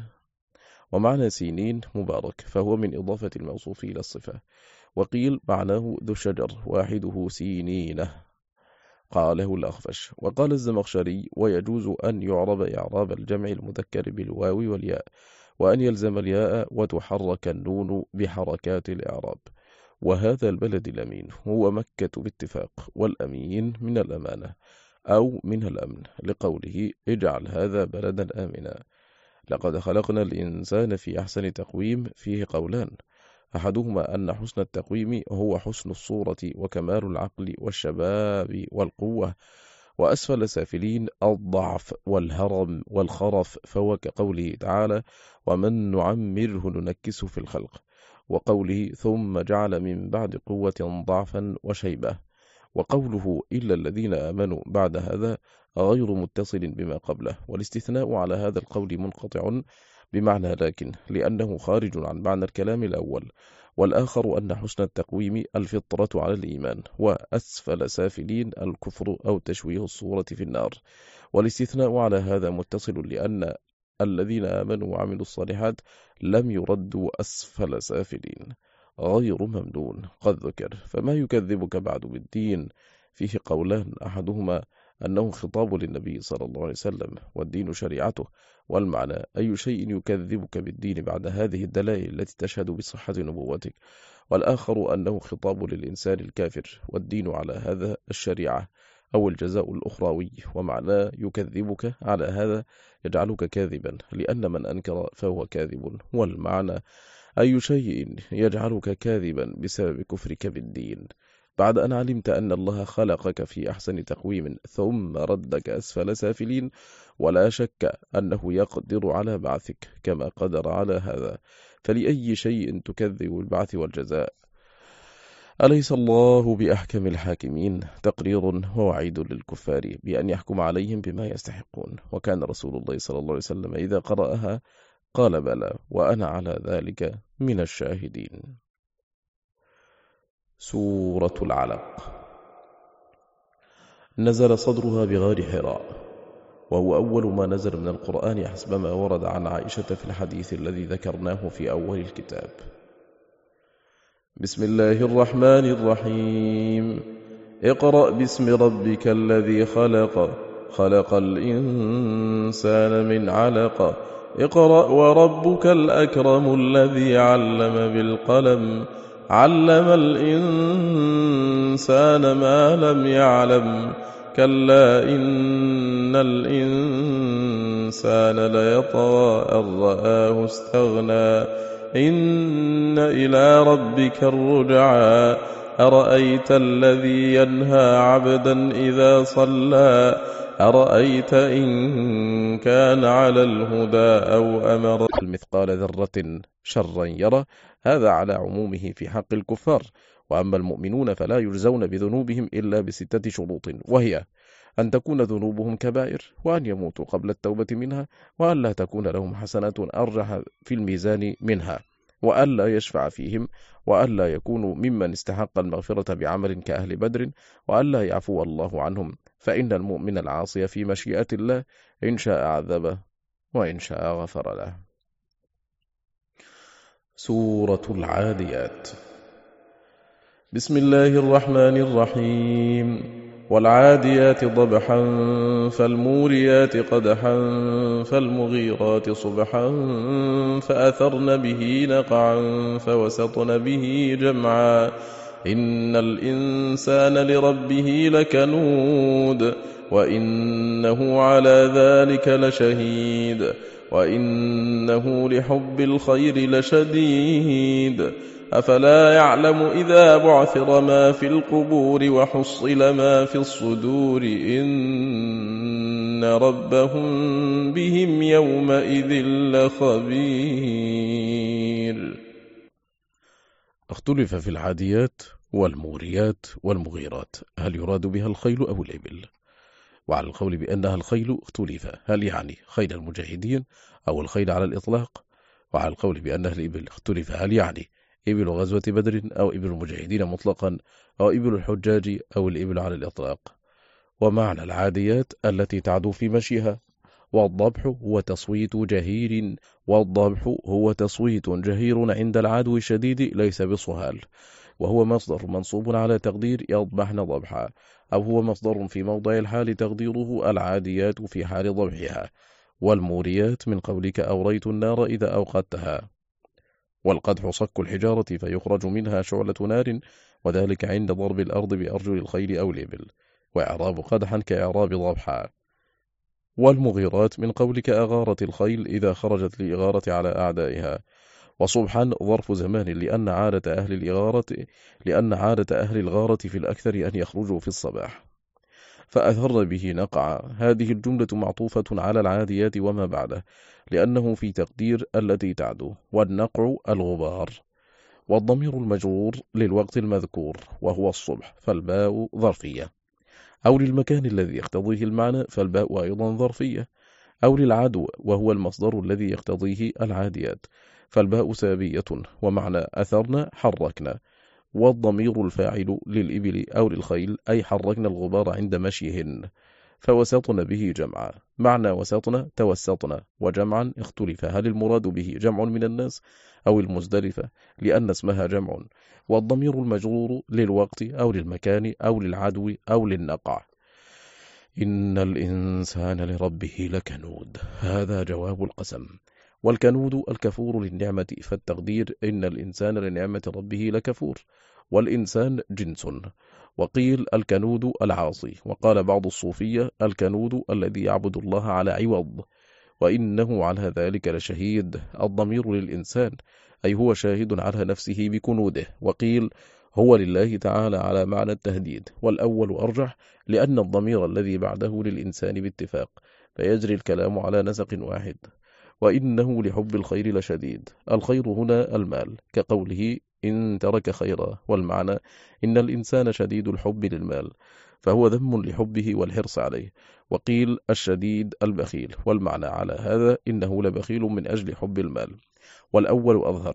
ومعنى سينين مبارك، فهو من إضافة الموصوف إلى الصفة. وقيل معناه ذو الشجر واحده سينينه، قاله الأخفش. وقال الزمخشري: ويجوز أن يعرب إعراب الجمع المذكر بالواو والياء، وأن يلزم الياء وتحرك النون بحركات الإعراب. وهذا البلد الأمين هو مكة باتفاق، والأمين من الأمانة أو من الأمن، لقوله: اجعل هذا بلدا آمنا. لقد خلقنا الإنسان في أحسن تقويم، فيه قولان، أحدهما أن حسن التقويم هو حسن الصورة وكمال العقل والشباب والقوة، وأسفل سافلين الضعف والهرم والخرف، فهو كقوله تعالى: ومن نعمره ننكسه في الخلق، وقوله: ثم جعل من بعد قوة ضعفا وشيبة. وقوله: إلا الذين آمنوا بعد هذا غير متصل بما قبله، والاستثناء على هذا القول منقطع بمعنى لكن، لأنه خارج عن معنى الكلام الأول. والآخر أن حسن التقويم الفطرة على الإيمان، وأسفل سافلين الكفر أو تشويه الصورة في النار. والاستثناء على هذا متصل، لأن الذين آمنوا وعملوا الصالحات لم يردوا أسفل سافلين، غير ممنون قد ذكر. فما يكذبك بعد بالدين؟ فيه قولان، أحدهما أنه خطاب للنبي صلى الله عليه وسلم والدين شريعته، والمعنى: أي شيء يكذبك بالدين بعد هذه الدلائل التي تشهد بصحة نبوتك. والآخر أنه خطاب للإنسان الكافر والدين على هذا الشريعة أو الجزاء الأخروي، ومعناه يكذبك على هذا يجعلك كاذبا، لأن من أنكر فهو كاذب. والمعنى: أي شيء يجعلك كاذبا بسبب كفرك بالدين، بعد أن علمت أن الله خلقك في أحسن تقويم ثم ردك أسفل سافلين. ولا شك أنه يقدر على بعثك كما قدر على هذا، فلأي شيء تكذب البعث والجزاء؟ أليس الله بأحكم الحاكمين؟ تقرير ووعيد للكفار بأن يحكم عليهم بما يستحقون. وكان رسول الله صلى الله عليه وسلم إذا قرأها قال: بلى، وأنا على ذلك من الشاهدين. سورة العلق نزل صدرها بغار حراء، وهو أول ما نزل من القرآن حسب ما ورد عن عائشة في الحديث الذي ذكرناه في أول الكتاب. بسم الله الرحمن الرحيم. اقرأ باسم ربك الذي خلق، خلق الإنسان من علق. اقرأ وربك الأكرم الذي علم بالقلم، علم الإنسان ما لم يعلم. كلا إن الإنسان ليطغى أن رآه استغنى، إن إلى ربك الرجعى. أرأيت الذي ينهى عبدا إذا صلى، أرأيت إن كان على الهدى أو أمر المثقال ذرة شرا يرى. هذا على عمومه في حق الكفار. وأما المؤمنون فلا يجزون بذنوبهم إلا بستة شروط، وهي: أن تكون ذنوبهم كبائر، وأن يموتوا قبل التوبة منها، وأن لا تكون لهم حسنات أرجح في الميزان منها، وأن لا يشفع فيهم، وأن لا يكونوا ممن استحق المغفرة بعمل كأهل بدر، وأن لا يعفو الله عنهم، فإن المؤمن العاصي في مشيئة الله إن شاء عذبه وإن شاء غفر له. سورة العاديات. بسم الله الرحمن الرحيم. والعاديات ضبحا فالموريات قدحا فالمغيرات صبحا فأثرن به نقعا فوسطن به جمعا. إن الإنسان لربه لكنود، وإنه على ذلك لشهيد، وإنه لحب الخير لشديد. أفلا يعلم إذا بعثر ما في القبور وحصل ما في الصدور إن إن ربهم بهم يومئذ لخبير. اختلف في العاديات والموريات والمغيرات هل يراد بها الخيل أو الإبل؟ وعلى القول بأنها الخيل اختلف هل يعني خيل المجاهدين أو الخيل على الإطلاق؟ وعلى القول بأنها الإبل اختلف هل يعني إبل غزوة بدر أو إبل المجاهدين مطلقا أو إبل الحجاج أو الإبل على الإطلاق. ومعنى العاديات التي تعدو في مشيها. والضبح هو تصويت جهير والضبح هو تصويت جهير عند العدو الشديد ليس بصهال، وهو مصدر منصوب على تقدير يضبحن ضبحا، أو هو مصدر في موضع الحال تقديره العاديات في حال ضبحها. والموريات من قولك أوريت النار إذا أوقدتها. والقدح صك الحجارة فيخرج منها شعلة نار، وذلك عند ضرب الأرض بأرجل الخيل أو الإبل، وإعراب قدحا كإعراب ضبحا. والمغيرات من قولك أغارت الخيل إذا خرجت لإغارة على أعدائها. وصبحا ظرف زمان لأن عادة أهل الإغارة لأن عادة أهل الغارة في الأكثر أن يخرجوا في الصباح. فأثر به نقع. هذه الجملة معطوفة على العاديات وما بعده، لأنه في تقدير التي تعدو، والنقع الغبار. والضمير المجرور للوقت المذكور وهو الصبح فالباء ظرفية، أو للمكان الذي يقتضيه المعنى فالباء أيضا ظرفية، أو للعدو وهو المصدر الذي يقتضيه العاديات فالباء سابية، ومعنى أثرنا حركنا. والضمير الفاعل للإبل أو للخيل أي حركنا الغبار عند مشيهن، فوسطنا به جمعا. معنى وسطنا توسطنا، وجمعا اختلف هل المراد به جمع من الناس أو المزدلفة لأن اسمها جمع. والضمير المجرور للوقت أو للمكان أو للعدو أو للنقع. إن الإنسان لربه لكنود، هذا جواب القسم. والكنود الكفور للنعمة، فالتقدير إن الإنسان لنعمة ربه لكفور، والإنسان جنس. وقيل الكنود العاصي، وقال بعض الصوفية الكنود الذي يعبد الله على عوض، وإنه على ذلك لشهيد. الضمير للإنسان أي هو شاهد على نفسه بكنوده. وقيل هو لله تعالى على معنى التهديد، والأول أرجح لأن الضمير الذي بعده للإنسان باتفاق، فيجري الكلام على نسق واحد. وإنه لحب الخير لشديد. الخير هنا المال، كقوله إن ترك خيرا، والمعنى إن الإنسان شديد الحب للمال، فهو ذم لحبه والحرص عليه. وقيل الشديد البخيل، والمعنى على هذا إنه لبخيل من أجل حب المال، والأول أظهر.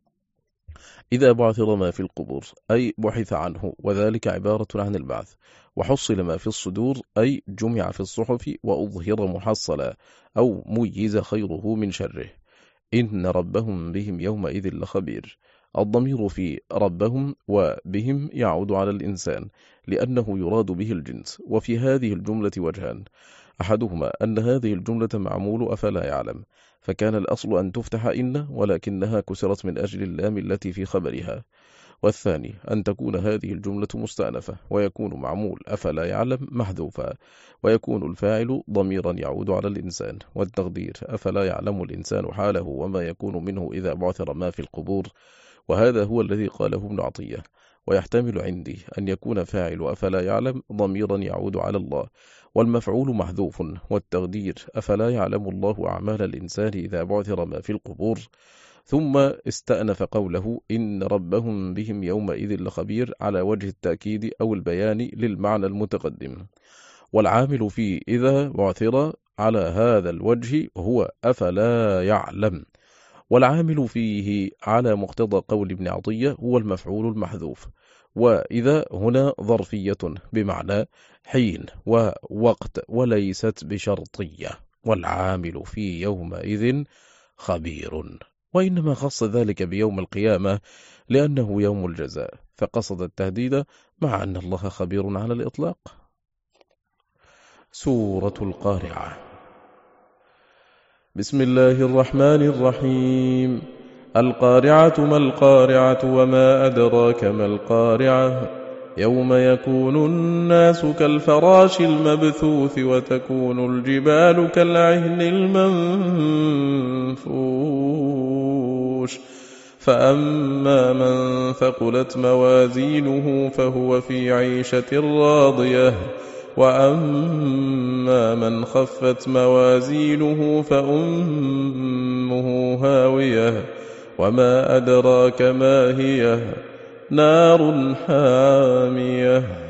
إذا بعثر ما في القبور أي بحث عنه، وذلك عبارة عن البعث. وحصل ما في الصدور أي جمع في الصحف وأظهر محصلا، أو ميز خيره من شره. إن ربهم بهم يومئذ لخبير. الضمير في ربهم وبهم يعود على الإنسان لأنه يراد به الجنس. وفي هذه الجملة وجهان، أحدهما أن هذه الجملة معمول أفلا يعلم، فكان الأصل أن تفتح إن، ولكنها كسرت من أجل اللام التي في خبرها. والثاني أن تكون هذه الجملة مستأنفة، ويكون معمول أفلا يعلم محذوفا، ويكون الفاعل ضميرا يعود على الإنسان، والتقدير أفلا يعلم الإنسان حاله وما يكون منه إذا بعثر ما في القبور. وهذا هو الذي قاله ابن عطية. ويحتمل عندي أن يكون فاعل أفلا يعلم ضميرا يعود على الله، والمفعول محذوف، والتقدير أفلا يعلم الله أعمال الإنسان إذا بعثر ما في القبور. ثم استأنف قوله إن ربهم بهم يومئذ لخبير على وجه التأكيد أو البيان للمعنى المتقدم. والعامل في إذا بعثر على هذا الوجه هو أفلا يعلم، والعامل فيه على مقتضى قول ابن عطية هو المفعول المحذوف. وإذا هنا ظرفية بمعنى حين ووقت، وليست بشرطية. والعامل في يومئذ خبير، وإنما خص ذلك بيوم القيامة لأنه يوم الجزاء، فقصد التهديد مع أن الله خبير على الإطلاق. سورة القارعة. بسم الله الرحمن الرحيم. القارعة ما القارعة وما أدراك ما القارعة يوم يكون الناس كالفراش المبثوث وتكون الجبال كالعهن المنفوش فأما من ثقلت موازينه فهو في عيشة راضية وأما من خفت موازينه فأمه هاوية وما أدراك ما هي نار حامية.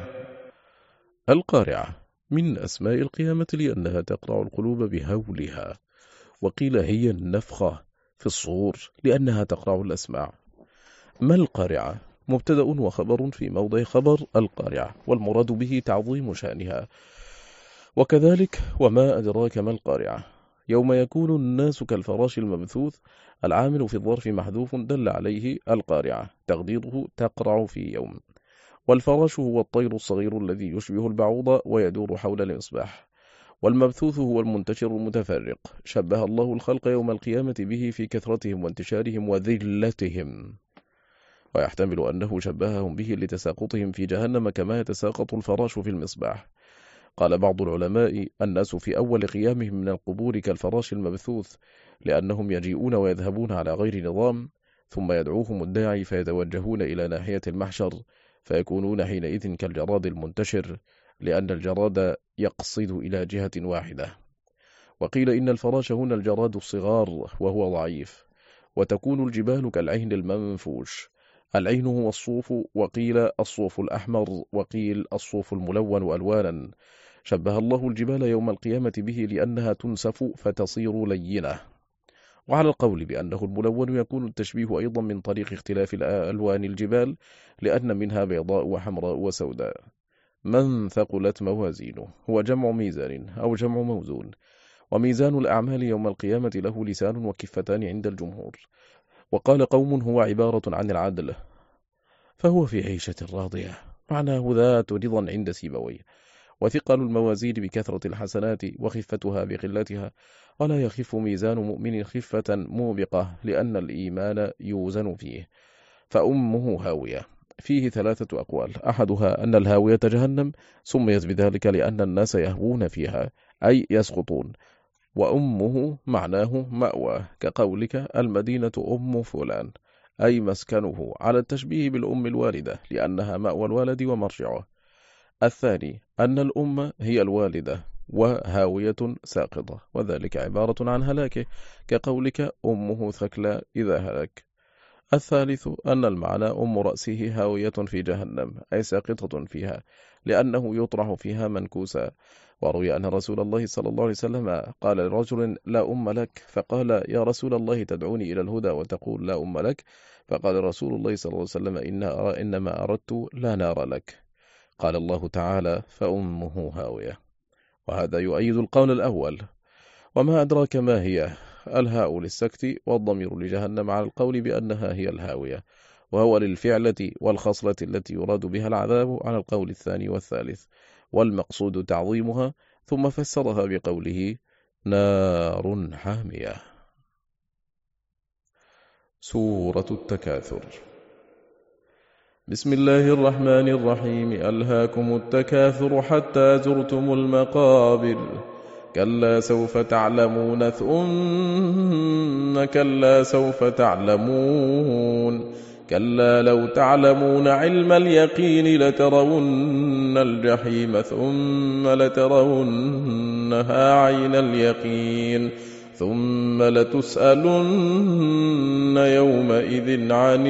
القارعة من أسماء القيامة لأنها تقرع القلوب بهولها، وقيل هي النفخة في الصور لأنها تقرع الأسماع. ما القارعة؟ مبتدأ وخبر في موضع خبر القارعة، والمراد به تعظيم شأنها. وكذلك وما أدراك ما القارعة، يوم يكون الناس كالفراش المبثوث، العامل في الظرف محذوف دل عليه القارعة، تقديره تقرع في يوم. والفراش هو الطير الصغير الذي يشبه البعوض ويدور حول الإصباح. والمبثوث هو المنتشر المتفرق، شبه الله الخلق يوم القيامة به في كثرتهم وانتشارهم وذلتهم، ويحتمل أنه شبههم به لتساقطهم في جهنم كما يتساقط الفراش في المصباح. قال بعض العلماء: الناس في أول قيامهم من القبور كالفراش المبثوث، لأنهم يجيئون ويذهبون على غير نظام، ثم يدعوهم الداعي فيتوجهون إلى ناحية المحشر، فيكونون حينئذ كالجراد المنتشر، لأن الجراد يقصد إلى جهة واحدة. وقيل إن الفراش هنا الجراد الصغار وهو ضعيف. وتكون الجبال كالعين المنفوش، العين هو الصوف، وقيل الصوف الأحمر، وقيل الصوف الملون ألوانا. شبه الله الجبال يوم القيامة به لأنها تنسف فتصير لينة. وعلى القول بأنه الملون يكون التشبيه أيضا من طريق اختلاف ألوان الجبال، لأن منها بيضاء وحمراء وسوداء. من ثقلت موازينه هو جمع ميزان أو جمع موزون. وميزان الأعمال يوم القيامة له لسان وكفتان عند الجمهور. وقال قوم هو عبارة عن العدل، فهو في عيشة راضية، معناه ذات رضا عند سيبويه. وثقل الموازين بكثرة الحسنات وخفتها بقلتها، ولا يخف ميزان مؤمن خفة موبقة، لأن الإيمان يوزن فيه. فأمه هاوية فيه ثلاثة أقوال، أحدها أن الهاوية جهنم، سميت بذلك لأن الناس يهوون فيها أي يسقطون. وأمه معناه مأوى، كقولك المدينة أم فلان، أي مسكنه، على التشبيه بالأم الوالدة لأنها مأوى الولد ومرجعه. الثاني أن الأم هي الوالدة وهاوية ساقطة، وذلك عبارة عن هلاكه، كقولك أمه ثكلى إذا هلك. الثالث أن المعنى أم رأسه هاوية في جهنم، أي ساقطة فيها، لأنه يطرح فيها منكوسا. وروي أن رسول الله صلى الله عليه وسلم قال لرجل: لا أم لك، فقال: يا رسول الله تدعوني إلى الهدى وتقول لا أم لك؟ فقال رسول الله صلى الله عليه وسلم: إن أرى إنما أردت لا نار لك. قال الله تعالى: فأمه هاوية. وهذا يؤيد القول الأول. وما أدراك ما هي، الهاء للسكت والضمير لجهنم على القول بأنها هي الهاوية، وهو للفعلة والخصلة التي يراد بها العذاب على القول الثاني والثالث، والمقصود تعظيمها. ثم فسرها بقوله: نار حامية. سورة التكاثر. بسم الله الرحمن الرحيم. ألهاكم التكاثر حتى زرتم المقابر، كلا سوف تعلمون ثم كلا سوف تعلمون، كلا لو تعلمون علم اليقين لترون الجحيم ثم لترونها عين اليقين ثم لتسألن يومئذ عن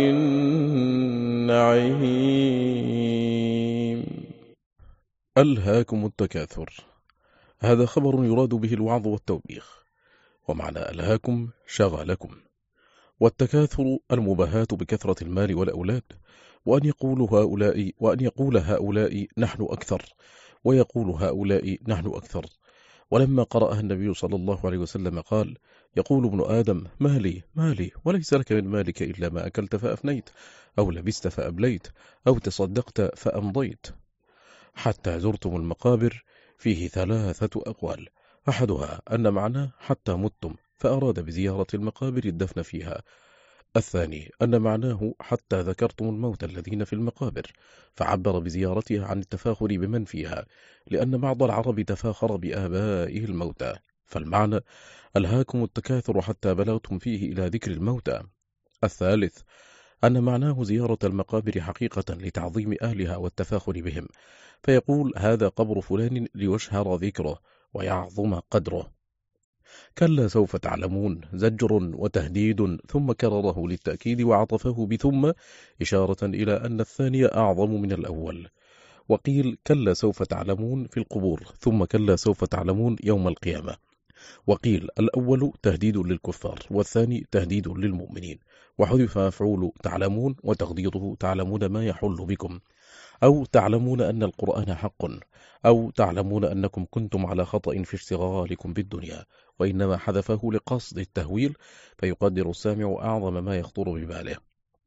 النعيم. ألهاكم التكاثر، هذا خبر يراد به الوعظ والتوبيخ، ومعنى ألهاكم شغلكم. والتكاثر المباهاة بكثرة المال والأولاد، وأن يقول هؤلاء وأن يقول هؤلاء نحن أكثر، ويقول هؤلاء نحن أكثر. ولما قرأها النبي صلى الله عليه وسلم قال: يقول ابن آدم: مالي مالي، وليس لك من مالك إلا ما أكلت فأفنيت، أو لبست فأبليت، أو تصدقت فأمضيت. حتى زرتم المقابر فيه ثلاثة أقوال، أحدها أن معناه حتى متم، فأراد بزيارة المقابر الدفن فيها. الثاني أن معناه حتى ذكرتم الموت الذين في المقابر، فعبر بزيارتها عن التفاخر بمن فيها، لأن بعض العرب تفاخر بآبائه الموتى، فالمعنى ألهاكم التكاثر حتى بلغتم فيه إلى ذكر الموتى. الثالث أن معناه زيارة المقابر حقيقة لتعظيم أهلها والتفاخر بهم، فيقول هذا قبر فلان ليشهر ذكره ويعظم قدره. كلا سوف تعلمون زجر وتهديد، ثم كرره للتأكيد وعطفه بثم إشارة إلى أن الثاني أعظم من الأول. وقيل كلا سوف تعلمون في القبور، ثم كلا سوف تعلمون يوم القيامة. وقيل الأول تهديد للكفار والثاني تهديد للمؤمنين، وحذف مفعول تعلمون وتقديره تعلمون ما يحل بكم، أو تعلمون أن القرآن حق، أو تعلمون أنكم كنتم على خطأ في اشتغالكم بالدنيا، وإنما حذفه لقصد التهويل، فيقدر السامع أعظم ما يخطر بباله.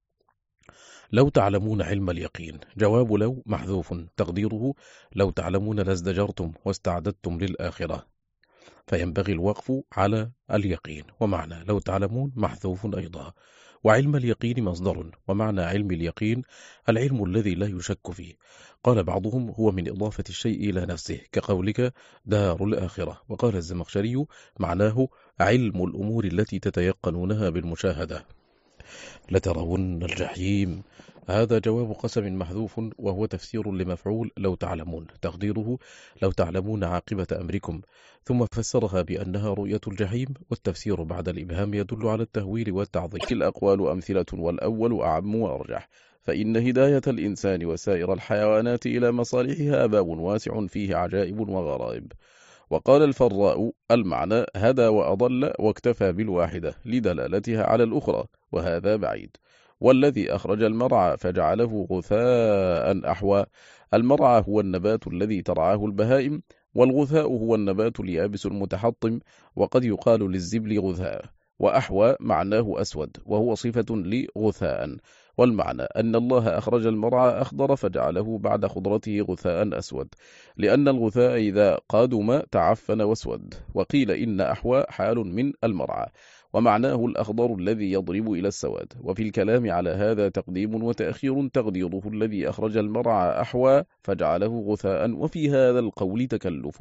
لو تعلمون علم اليقين، جواب لو محذوف تقديره لو تعلمون لازدجرتم واستعددتم للآخرة، فينبغي الوقف على اليقين، ومعنى لو تعلمون محذوف أيضا. وعلم اليقين مصدر، ومعنى علم اليقين العلم الذي لا يشك فيه. قال بعضهم هو من إضافة الشيء إلى نفسه كقولك دار الآخرة. وقال الزمخشري معناه علم الأمور التي تتيقنونها بالمشاهدة. لترون الجحيم، هذا جواب قسم محذوف، وهو تفسير لمفعول لو تعلمون تقديره لو تعلمون عاقبة أمركم، ثم فسرها بأنها رؤية الجحيم، والتفسير بعد الإبهام يدل على التهويل والتعظيم. الأقوال أمثلة، والأول أعم وأرجح، فإن هداية الإنسان وسائر الحيوانات إلى مصالحها باب واسع فيه عجائب وغرائب. وقال الفراء المعنى هدى وأضل واكتفى بالواحدة لدلالتها على الأخرى، وهذا بعيد. والذي أخرج المرعى فجعله غثاء أحوى، المرعى هو النبات الذي ترعاه البهائم، والغثاء هو النبات اليابس المتحطم، وقد يقال للزبل غثاء. وأحوى معناه أسود، وهو صفة لغثاء، والمعنى أن الله أخرج المرعى أخضر فجعله بعد خضرته غثاء أسود، لأن الغثاء إذا قادم تعفن واسود. وقيل إن أحوى حال من المرعى، ومعناه الأخضر الذي يضرب إلى السواد. وفي الكلام على هذا تقديم وتأخير، تقديره الذي أخرج المرعى أحوى فجعله غثاء، وفي هذا القول تكلف.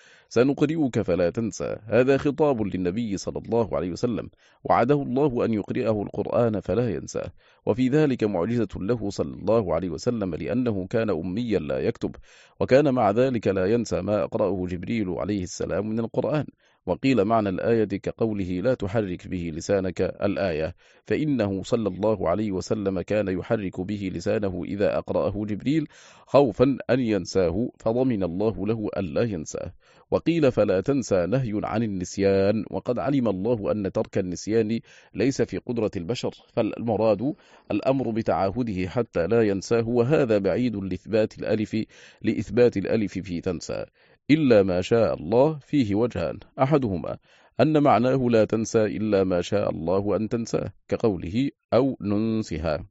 سنقرئك فلا تنسى، هذا خطاب للنبي صلى الله عليه وسلم، وعده الله أن يقرئه القرآن فلا ينسى، وفي ذلك معجزة له صلى الله عليه وسلم، لأنه كان أميا لا يكتب، وكان مع ذلك لا ينسى ما أقرأه جبريل عليه السلام من القرآن. وقيل معنى الآية كقوله لا تحرك به لسانك الآية، فإنه صلى الله عليه وسلم كان يحرك به لسانه إذا أقرأه جبريل خوفا أن ينساه، فضمن الله له ألا ينساه. وقيل فلا تنسى نهي عن النسيان، وقد علم الله أن ترك النسيان ليس في قدرة البشر، فالمراد الأمر بتعاهده حتى لا ينساه، وهذا بعيد لإثبات الألف لإثبات الألف في تنسى، إلا ما شاء الله فيه وجهان، أحدهما أن معناه لا تنسى إلا ما شاء الله أن تنساه كقوله أو ننسها،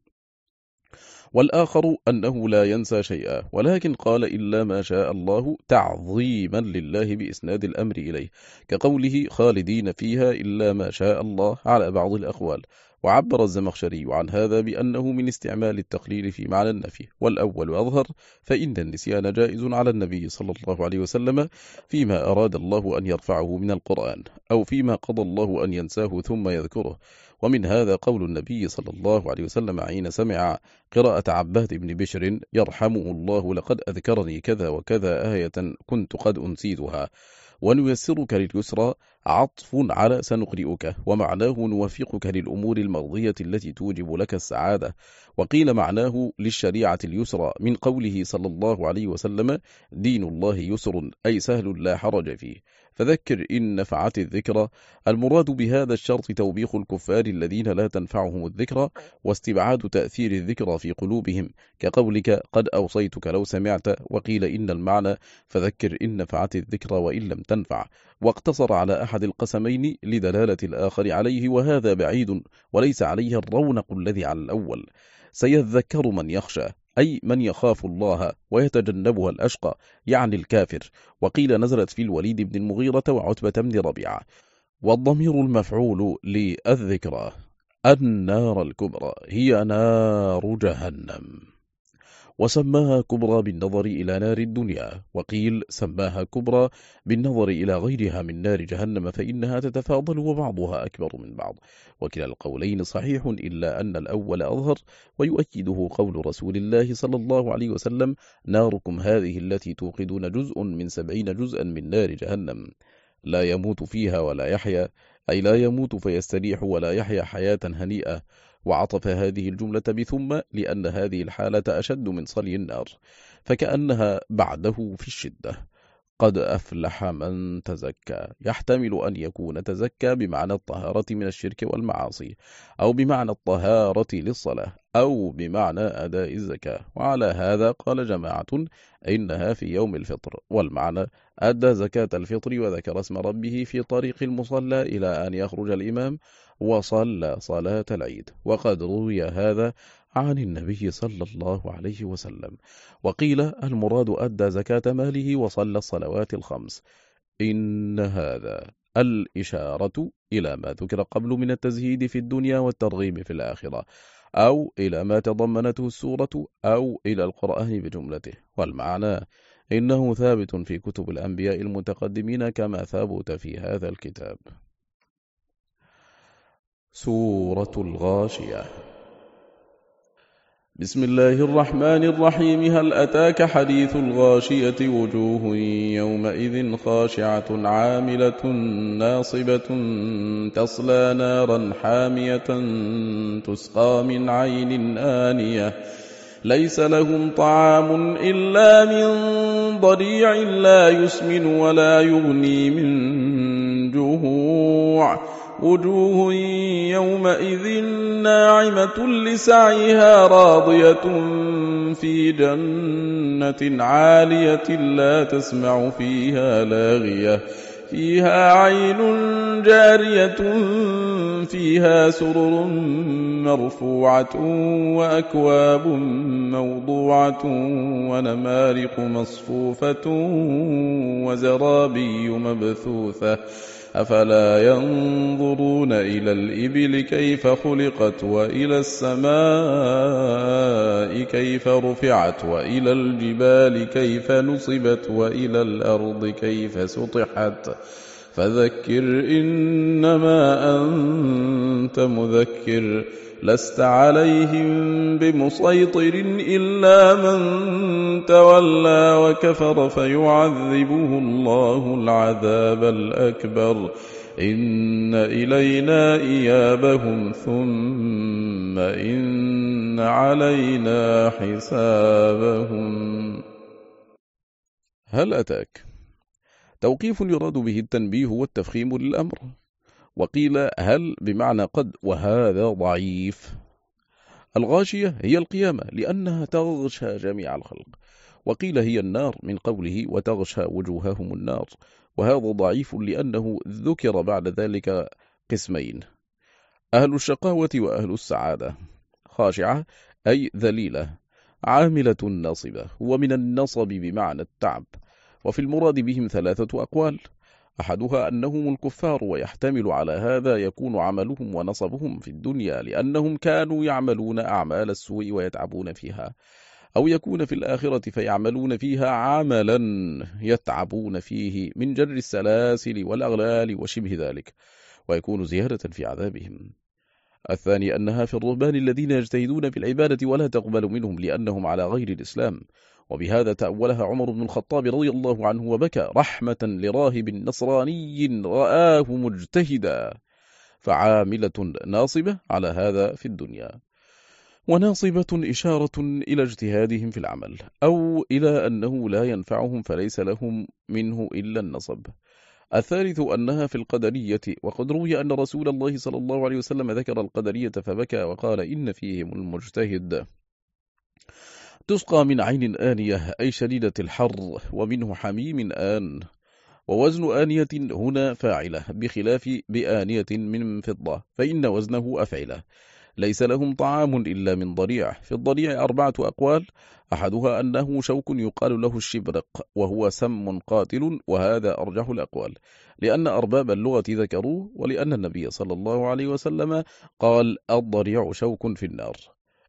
والآخر أنه لا ينسى شيئا، ولكن قال إلا ما شاء الله تعظيما لله بإسناد الأمر إليه كقوله خالدين فيها إلا ما شاء الله على بعض الأقوال. وعبر الزمخشري عن هذا بأنه من استعمال التقليل في معنى النفي، والأول أظهر، فإن النسيان جائز على النبي صلى الله عليه وسلم فيما أراد الله أن يرفعه من القرآن، أو فيما قضى الله أن ينساه ثم يذكره. ومن هذا قول النبي صلى الله عليه وسلم حين سمع قراءة عباد بن بشر يرحمه الله لقد أذكرني كذا وكذا آية كنت قد أنسيتها. ونيسرك لليسرى عطف على سنقرئك، ومعناه نوفقك للأمور المرضية التي توجب لك السعادة. وقيل معناه للشريعة اليسرى من قوله صلى الله عليه وسلم دين الله يسر، أي سهل لا حرج فيه، فذكر إن نفعت الذكرى. المراد بهذا الشرط توبيخ الكفار الذين لا تنفعهم الذكرى، واستبعاد تأثير الذكرى في قلوبهم كقولك قد أوصيتك لو سمعت. وقيل إن المعنى فذكر إن نفعت الذكرى وإن لم تنفع، واقتصر على أحد القسمين لدلالة الآخر عليه، وهذا بعيد وليس عليه الرونق الذي على الأول. سيذكر من يخشى، أي من يخاف الله، ويتجنبها الأشقى، يعني الكافر. وقيل نزلت في الوليد بن المغيرة وعتبة بن ربيعة. والضمير المفعول للذكرى النار الكبرى هي نار جهنم. وسماها كبرى بالنظر إلى نار الدنيا، وقيل سماها كبرى بالنظر إلى غيرها من نار جهنم فإنها تتفاضل وبعضها أكبر من بعض. وكلا القولين صحيح، إلا أن الأول أظهر، ويؤكده قول رسول الله صلى الله عليه وسلم: ناركم هذه التي توقدون جزء من سبعين جزءا من نار جهنم، لا يموت فيها ولا يحيا، أي لا يموت فيستريح ولا يحيا حياة هنيئة. وعطف هذه الجملة بثم لأن هذه الحالة أشد من صلي النار، فكأنها بعده في الشدة. قد أفلح من تزكى يحتمل أن يكون تزكى بمعنى الطهارة من الشرك والمعاصي، أو بمعنى الطهارة للصلاة، أو بمعنى أداء الزكاة. وعلى هذا قال جماعة إنها في يوم الفطر، والمعنى أدى زكاة الفطر وذكر اسم ربه في طريق المصلى إلى أن يخرج الإمام وصلى صلاة العيد. وقد روي هذا عن النبي صلى الله عليه وسلم. وقيل المراد أدى زكاة ماله وصلى الصلوات الخمس. إن هذا الإشارة إلى ما ذكر قبل من التزهيد في الدنيا والترغيب في الآخرة، أو إلى ما تضمنته السورة، أو إلى القرآن بجملته. والمعنى إنه ثابت في كتب الأنبياء المتقدمين كما ثبت في هذا الكتاب. سورة الغاشية. بسم الله الرحمن الرحيم. هل أتاك حديث الغاشية؟ وجوه يومئذ خاشعة عاملة ناصبة تصلى نارا حامية تسقى من عين آنية ليس لهم طعام إلا من ضريع لا يسمن ولا يغني من جوع. وجوه يومئذ ناعمة لسعيها راضية في جنة عالية لا تسمع فيها لاغية فيها عين جارية فيها سرر مرفوعة وأكواب موضوعة ونمارق مصفوفة وزرابي مبثوثة. أفلا ينظرون إلى الإبل كيف خلقت وإلى السماء كيف رفعت وإلى الجبال كيف نصبت وإلى الأرض كيف سطحت. فذكر إنما أنت مذكر لست عليهم بمسيطر إلا من تولى وكفر فيعذبه الله العذاب الأكبر. إن إلينا إيابهم ثم إن علينا حسابهم. هل أتاك؟ توقيف يراد به التنبيه والتفخيم للأمر. وقيل هل بمعنى قد، وهذا ضعيف. الغاشية هي القيامة لأنها تغشى جميع الخلق. وقيل هي النار من قوله وتغشى وجوههم النار، وهذا ضعيف لأنه ذكر بعد ذلك قسمين: أهل الشقاوة وأهل السعادة. خاشعة أي ذليلة، عاملة ناصبة، ومن النصب بمعنى التعب. وفي المراد بهم ثلاثة أقوال: أحدها أنهم الكفار، ويحتمل على هذا يكون عملهم ونصبهم في الدنيا لأنهم كانوا يعملون أعمال السوء ويتعبون فيها، أو يكون في الآخرة فيعملون فيها عملا يتعبون فيه من جر السلاسل والأغلال وشبه ذلك، ويكون زيادة في عذابهم. الثاني أنها في الرهبان الذين يجتهدون في العبادة ولا تقبل منهم لأنهم على غير الإسلام، وبهذا تأولها عمر بن الخطاب رضي الله عنه وبكى رحمة لراهب نصراني رآه مجتهدا، فعاملة ناصبة على هذا في الدنيا. وناصبة إشارة إلى اجتهادهم في العمل، أو إلى أنه لا ينفعهم فليس لهم منه إلا النصب. الثالث أنها في القدرية، وقد روي أن رسول الله صلى الله عليه وسلم ذكر القدرية فبكى وقال إن فيهم المجتهد. تسقى من عين آنية أي شديدة الحر، ومنه حميم آن. ووزن آنية هنا فاعلة بخلاف بآنية من فضة فإن وزنه أفعلة. ليس لهم طعام إلا من ضريع. في الضريع أربعة أقوال: أحدها أنه شوك يقال له الشبرق وهو سم قاتل، وهذا أرجح الأقوال لأن أرباب اللغة ذكروه، ولأن النبي صلى الله عليه وسلم قال الضريع شوك في النار.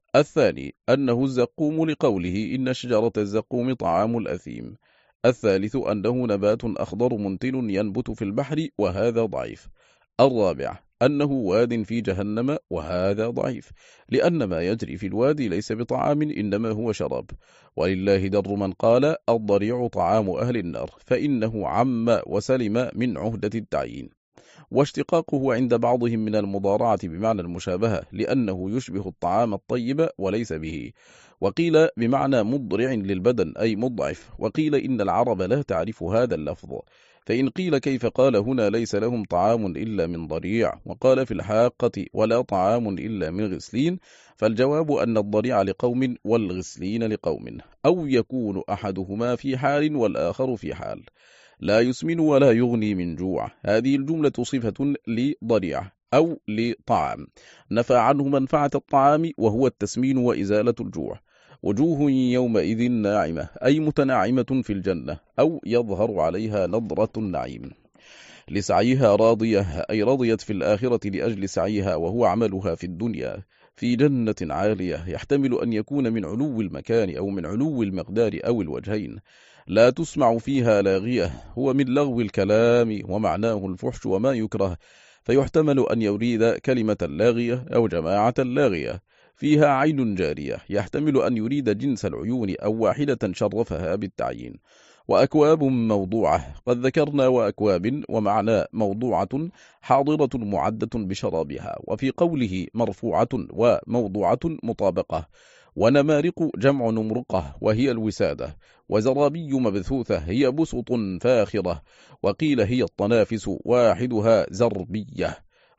الثاني أنه الزقوم لقوله إن شجرة الزقوم طعام الأثيم. الثالث أنه نبات أخضر منتن ينبت في البحر وهذا ضعيف. الرابع أنه واد في جهنم وهذا ضعيف، لأن ما يجري في الوادي ليس بطعام إنما هو شراب. ولله در من قال الضريع طعام أهل النار، فإنه عم وسلم من عهدة التعيين. واشتقاقه عند بعضهم من المضارعة بمعنى المشابهة، لأنه يشبه الطعام الطيب وليس به. وقيل بمعنى مضرع للبدن أي مضعف. وقيل إن العرب لا تعرف هذا اللفظ، فإن قيل كيف قال هنا ليس لهم طعام إلا من ضريع، وقال في الحاقة ولا طعام إلا من غسلين، فالجواب أن الضريع لقوم والغسلين لقوم، أو يكون أحدهما في حال والآخر في حال. لا يسمن ولا يغني من جوع، هذه الجملة صفة لضريع أو لطعام، نفى عنه منفعة الطعام وهو التسمين وإزالة الجوع. وجوه يومئذ ناعمة أي متناعمة في الجنة، أو يظهر عليها نضرة النعيم. لسعيها راضية أي رضيت في الآخرة لأجل سعيها وهو عملها في الدنيا، في جنة عالية، يحتمل أن يكون من علو المكان أو من علو المقدار أو الوجهين. لا تسمع فيها لاغية، هو من لغو الكلام ومعناه الفحش وما يكره، فيحتمل أن يريد كلمة لاغية أو جماعة لاغية. فيها عين جارية، يحتمل أن يريد جنس العيون أو واحدة شرفها بالتعيين. وأكواب موضوعة، قد ذكرنا وأكواب ومعنى موضوعة حاضرة معدة بشرابها. وفي قوله مرفوعة وموضوعة مطابقة. ونمارق جمع نمرقة وهي الوسادة. وزرابي مبثوثة هي بسط فاخرة. وقيل هي الطنافس واحدها زربية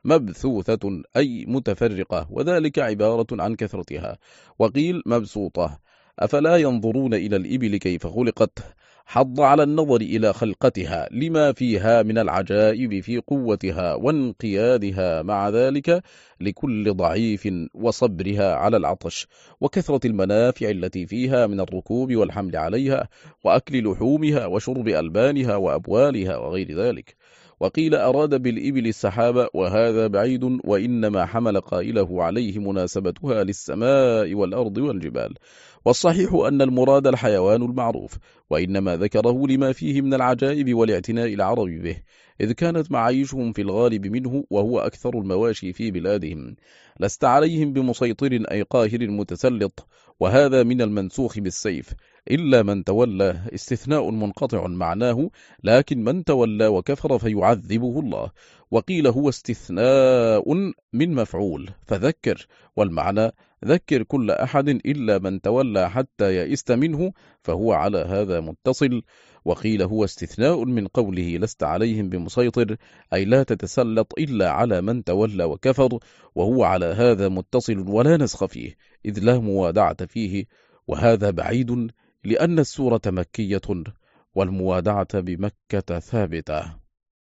مبثوثة أي متفرقة، وذلك عبارة عن كثرتها. وقيل مبسوطة. أفلا ينظرون إلى الإبل كيف خلقت، حض على النظر إلى خلقتها لما فيها من العجائب في قوتها وانقيادها، مع ذلك لكل ضعيف وصبرها على العطش، وكثرة المنافع التي فيها من الركوب والحمل عليها وأكل لحومها وشرب ألبانها وأبوالها وغير ذلك. وقيل أراد بالإبل السحاب وهذا بعيد، وإنما حمل قائله عليه مناسبتها للسماء والأرض والجبال. والصحيح أن المراد الحيوان المعروف، وإنما ذكره لما فيه من العجائب والاعتناء العرب به، إذ كانت معايشهم في الغالب منه، وهو أكثر المواشي في بلادهم. لست عليهم بمسيطر أي قاهر متسلط، وهذا من المنسوخ بالسيف، إلا من تولى، استثناء منقطع معناه لكن من تولى وكفر فيعذبه الله. وقيل هو استثناء من مفعول فذكر، والمعنى ذكر كل أحد إلا من تولى حتى يئست منه، فهو على هذا متصل. وقيل هو استثناء من قوله لست عليهم بمسيطر، أي لا تتسلط إلا على من تولى وكفر، وهو على هذا متصل ولا نسخ فيه، إذ لا موادعة فيه، وهذا بعيد لأن السورة مكية والموادعة بمكة ثابتة.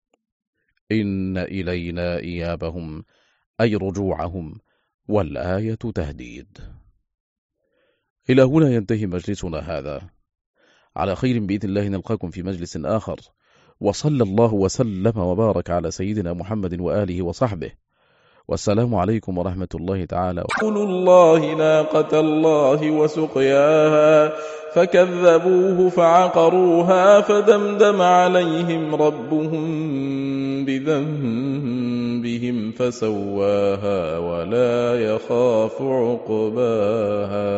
إن إلينا إيابهم أي رجوعهم، والآية تهديد. إلى هنا ينتهي مجلسنا هذا، على خير بإذن الله نلقاكم في مجلس آخر، وصلى الله وسلم وبارك على سيدنا محمد وآله وصحبه، والسلام عليكم ورحمة الله تعالى. قل الله ناقة الله وسقياها فكذبوه فعقروها فدمدم عليهم ربهم بذنبهم فسواها ولا يخاف عقباها.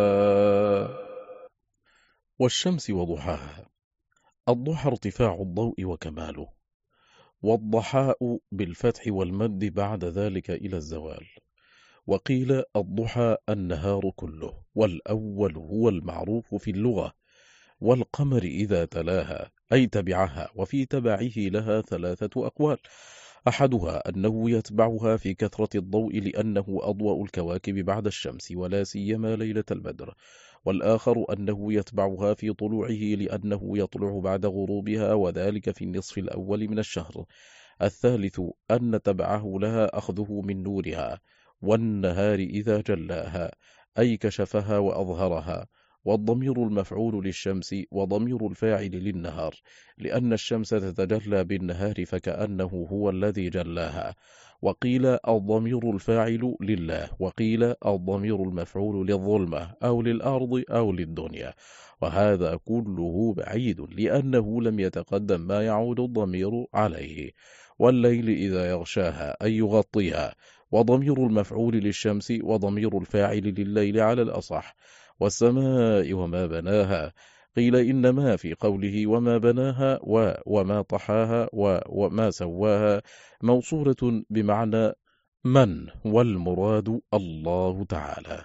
والشمس وضحاها. الضحى ارتفاع الضوء وكماله، والضحاء بالفتح والمد بعد ذلك إلى الزوال. وقيل الضحى النهار كله، والأول هو المعروف في اللغة. والقمر إذا تلاها أي تبعها، وفي تبعه لها ثلاثة أقوال، أحدها أنه يتبعها في كثرة الضوء لأنه أضوأ الكواكب بعد الشمس ولا سيما ليلة البدر، والآخر أنه يتبعها في طلوعه لأنه يطلع بعد غروبها وذلك في النصف الأول من الشهر، الثالث أن تبعه لها أخذه من نورها والنهار إذا جلاها أي كشفها وأظهرها، والضمير المفعول للشمس وضمير الفاعل للنهار، لأن الشمس تتجلى بالنهار فكأنه هو الذي جلاها. وقيل الضمير الفاعل لله، وقيل الضمير المفعول للظلمة أو للأرض أو للدنيا، وهذا كله بعيد لأنه لم يتقدم ما يعود الضمير عليه. والليل إذا يغشاها أي يغطيها، وضمير المفعول للشمس وضمير الفاعل لليل على الأصح. والسماء وما بناها، قيل إنما في قوله وما بناها و وما طحاها و وما سواها موصولة بمعنى من، والمراد الله تعالى.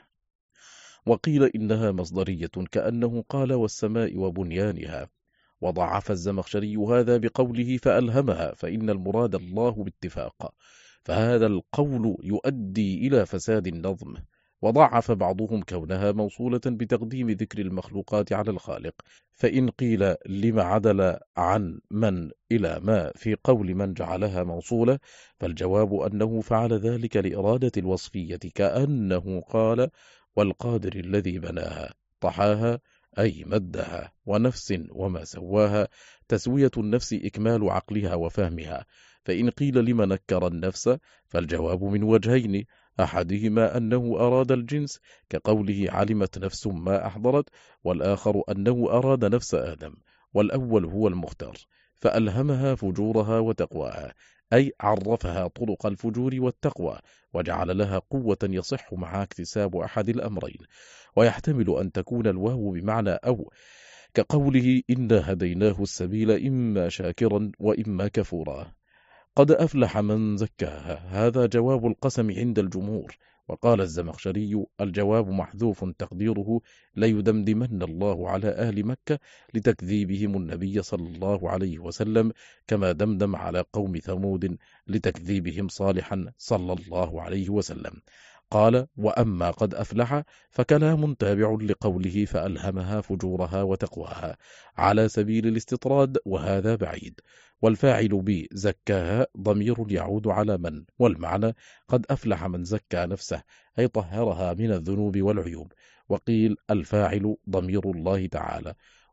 وقيل إنها مصدرية كأنه قال والسماء وبنيانها. وضعف الزمخشري هذا بقوله فألهمها، فإن المراد الله باتفاق، فهذا القول يؤدي إلى فساد النظم. وضعف بعضهم كونها موصولة بتقديم ذكر المخلوقات على الخالق، فإن قيل لما عدل عن من إلى ما في قول من جعلها موصولة، فالجواب أنه فعل ذلك لإرادة الوصفية، كأنه قال والقادر الذي بناها طحاها أي مدها، ونفس وما سواها تسوية النفس إكمال عقلها وفهمها. فإن قيل لما نكر النفس، فالجواب من وجهين، أحدهما أنه أراد الجنس كقوله علمت نفس ما أحضرت، والآخر أنه أراد نفس آدم، والأول هو المختار، فألهمها فجورها وتقواها، أي عرفها طرق الفجور والتقوى، وجعل لها قوة يصح مع اكتساب أحد الأمرين. ويحتمل أن تكون الواو بمعنى أو، كقوله إنا هديناه السبيل إما شاكرا وإما كفورا. قد أفلح من زكاها، هذا جواب القسم عند الجمهور. وقال الزمخشري الجواب محذوف تقديره ليدمدمن الله على أهل مكة لتكذيبهم النبي صلى الله عليه وسلم، كما دمدم على قوم ثمود لتكذيبهم صالحا صلى الله عليه وسلم. قال وأما قد أفلح فكلام تابع لقوله فألهمها فجورها وتقواها على سبيل الاستطراد، وهذا بعيد. والفاعل بزكاها ضمير يعود على من، والمعنى قد أفلح من زكى نفسه أي طهرها من الذنوب والعيوب. وقيل الفاعل ضمير الله تعالى،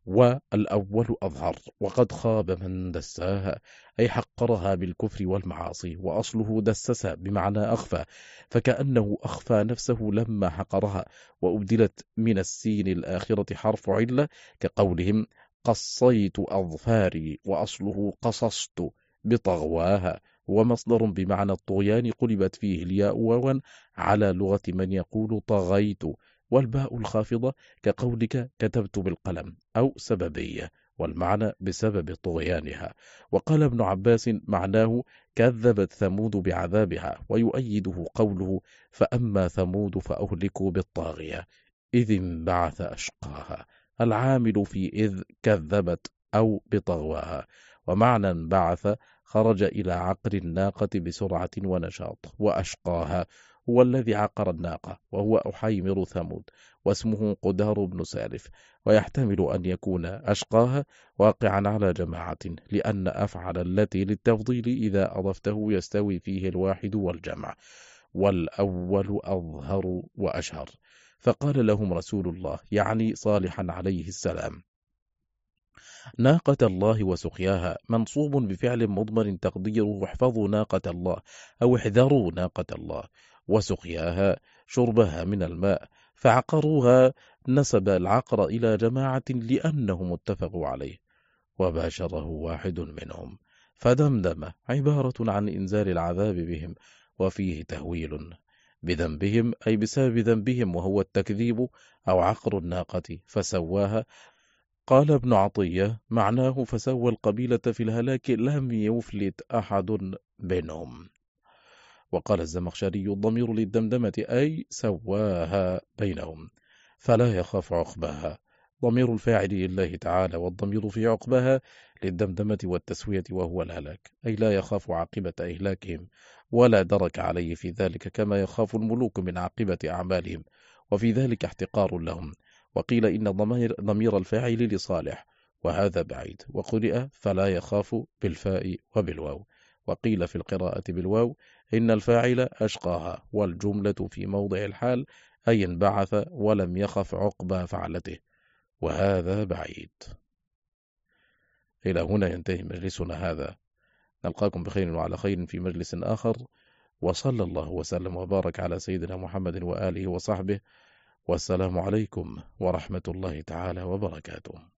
والأول أظهر، وقد خاب من دساها أي حقرها بالكفر والمعاصي، وأصله دسس بمعنى أخفى، فكأنه أخفى نفسه لما حقرها، وأبدلت من السين الآخرة حرف علة كقولهم قصيت أظفاري، وأصله قصصت بطغواها، ومصدر بمعنى الطغيان قلبت فيه الياء واوا على لغة من يقول طغيت، والباء الخافضة كقولك كتبت بالقلم أو سببية، والمعنى بسبب طغيانها. وقال ابن عباس معناه كذبت ثمود بعذابها، ويؤيده قوله فأما ثمود فأهلكوا بالطاغية إذ انبعث أشقاها، العامل في إذ كذبت أو بطغواها. ومعنى انبعث خرج إلى عقر الناقة بسرعة ونشاط، وأشقاها هو الذي عقر الناقة، وهو أحيمر ثمود، واسمه قدار بن سالف. ويحتمل أن يكون أشقاها واقعا على جماعة، لأن أفعل التي للتفضيل إذا أضفته يستوي فيه الواحد والجمع، والأول أظهر وأشهر. فقال لهم رسول الله يعني صالحا عليه السلام ناقة الله وسقياها منصوب بفعل مضمر تقديره احفظوا ناقة الله أو احذروا ناقة الله، وسقياها شربها من الماء، فعقروها نسب العقر إلى جماعة لأنهم اتفقوا عليه، وباشره واحد منهم، فدمدم عبارة عن إنزال العذاب بهم، وفيه تهويل بذنبهم أي بسبب ذنبهم وهو التكذيب أو عقر الناقة فسواها. قال ابن عطية معناه فسوى القبيلة في الهلاك لم يفلت أحد بينهم. وقال الزمخشري الضمير للدمدمة أي سواها بينهم، فلا يخاف عقباها، ضمير الفاعل لله تعالى، والضمير في عقباها للدمدمة والتسوية وهو الهلاك، أي لا يخاف عاقبة إهلاكهم ولا درك عليه في ذلك، كما يخاف الملوك من عاقبة أعمالهم، وفي ذلك احتقار لهم. وقيل إن ضمير, ضمير الفاعل لصالح، وهذا بعيد، وقرئ فلا يخاف بالفاء وبالواو. وقيل في القراءة بالواو إن الفاعل أشقاها، والجملة في موضع الحال أي انبعث ولم يخف عقبى فعلته، وهذا بعيد. إلى هنا ينتهي مجلسنا هذا، نلقاكم بخير وعلى خير في مجلس آخر، وصلى الله وسلم وبارك على سيدنا محمد وآله وصحبه، والسلام عليكم ورحمة الله تعالى وبركاته.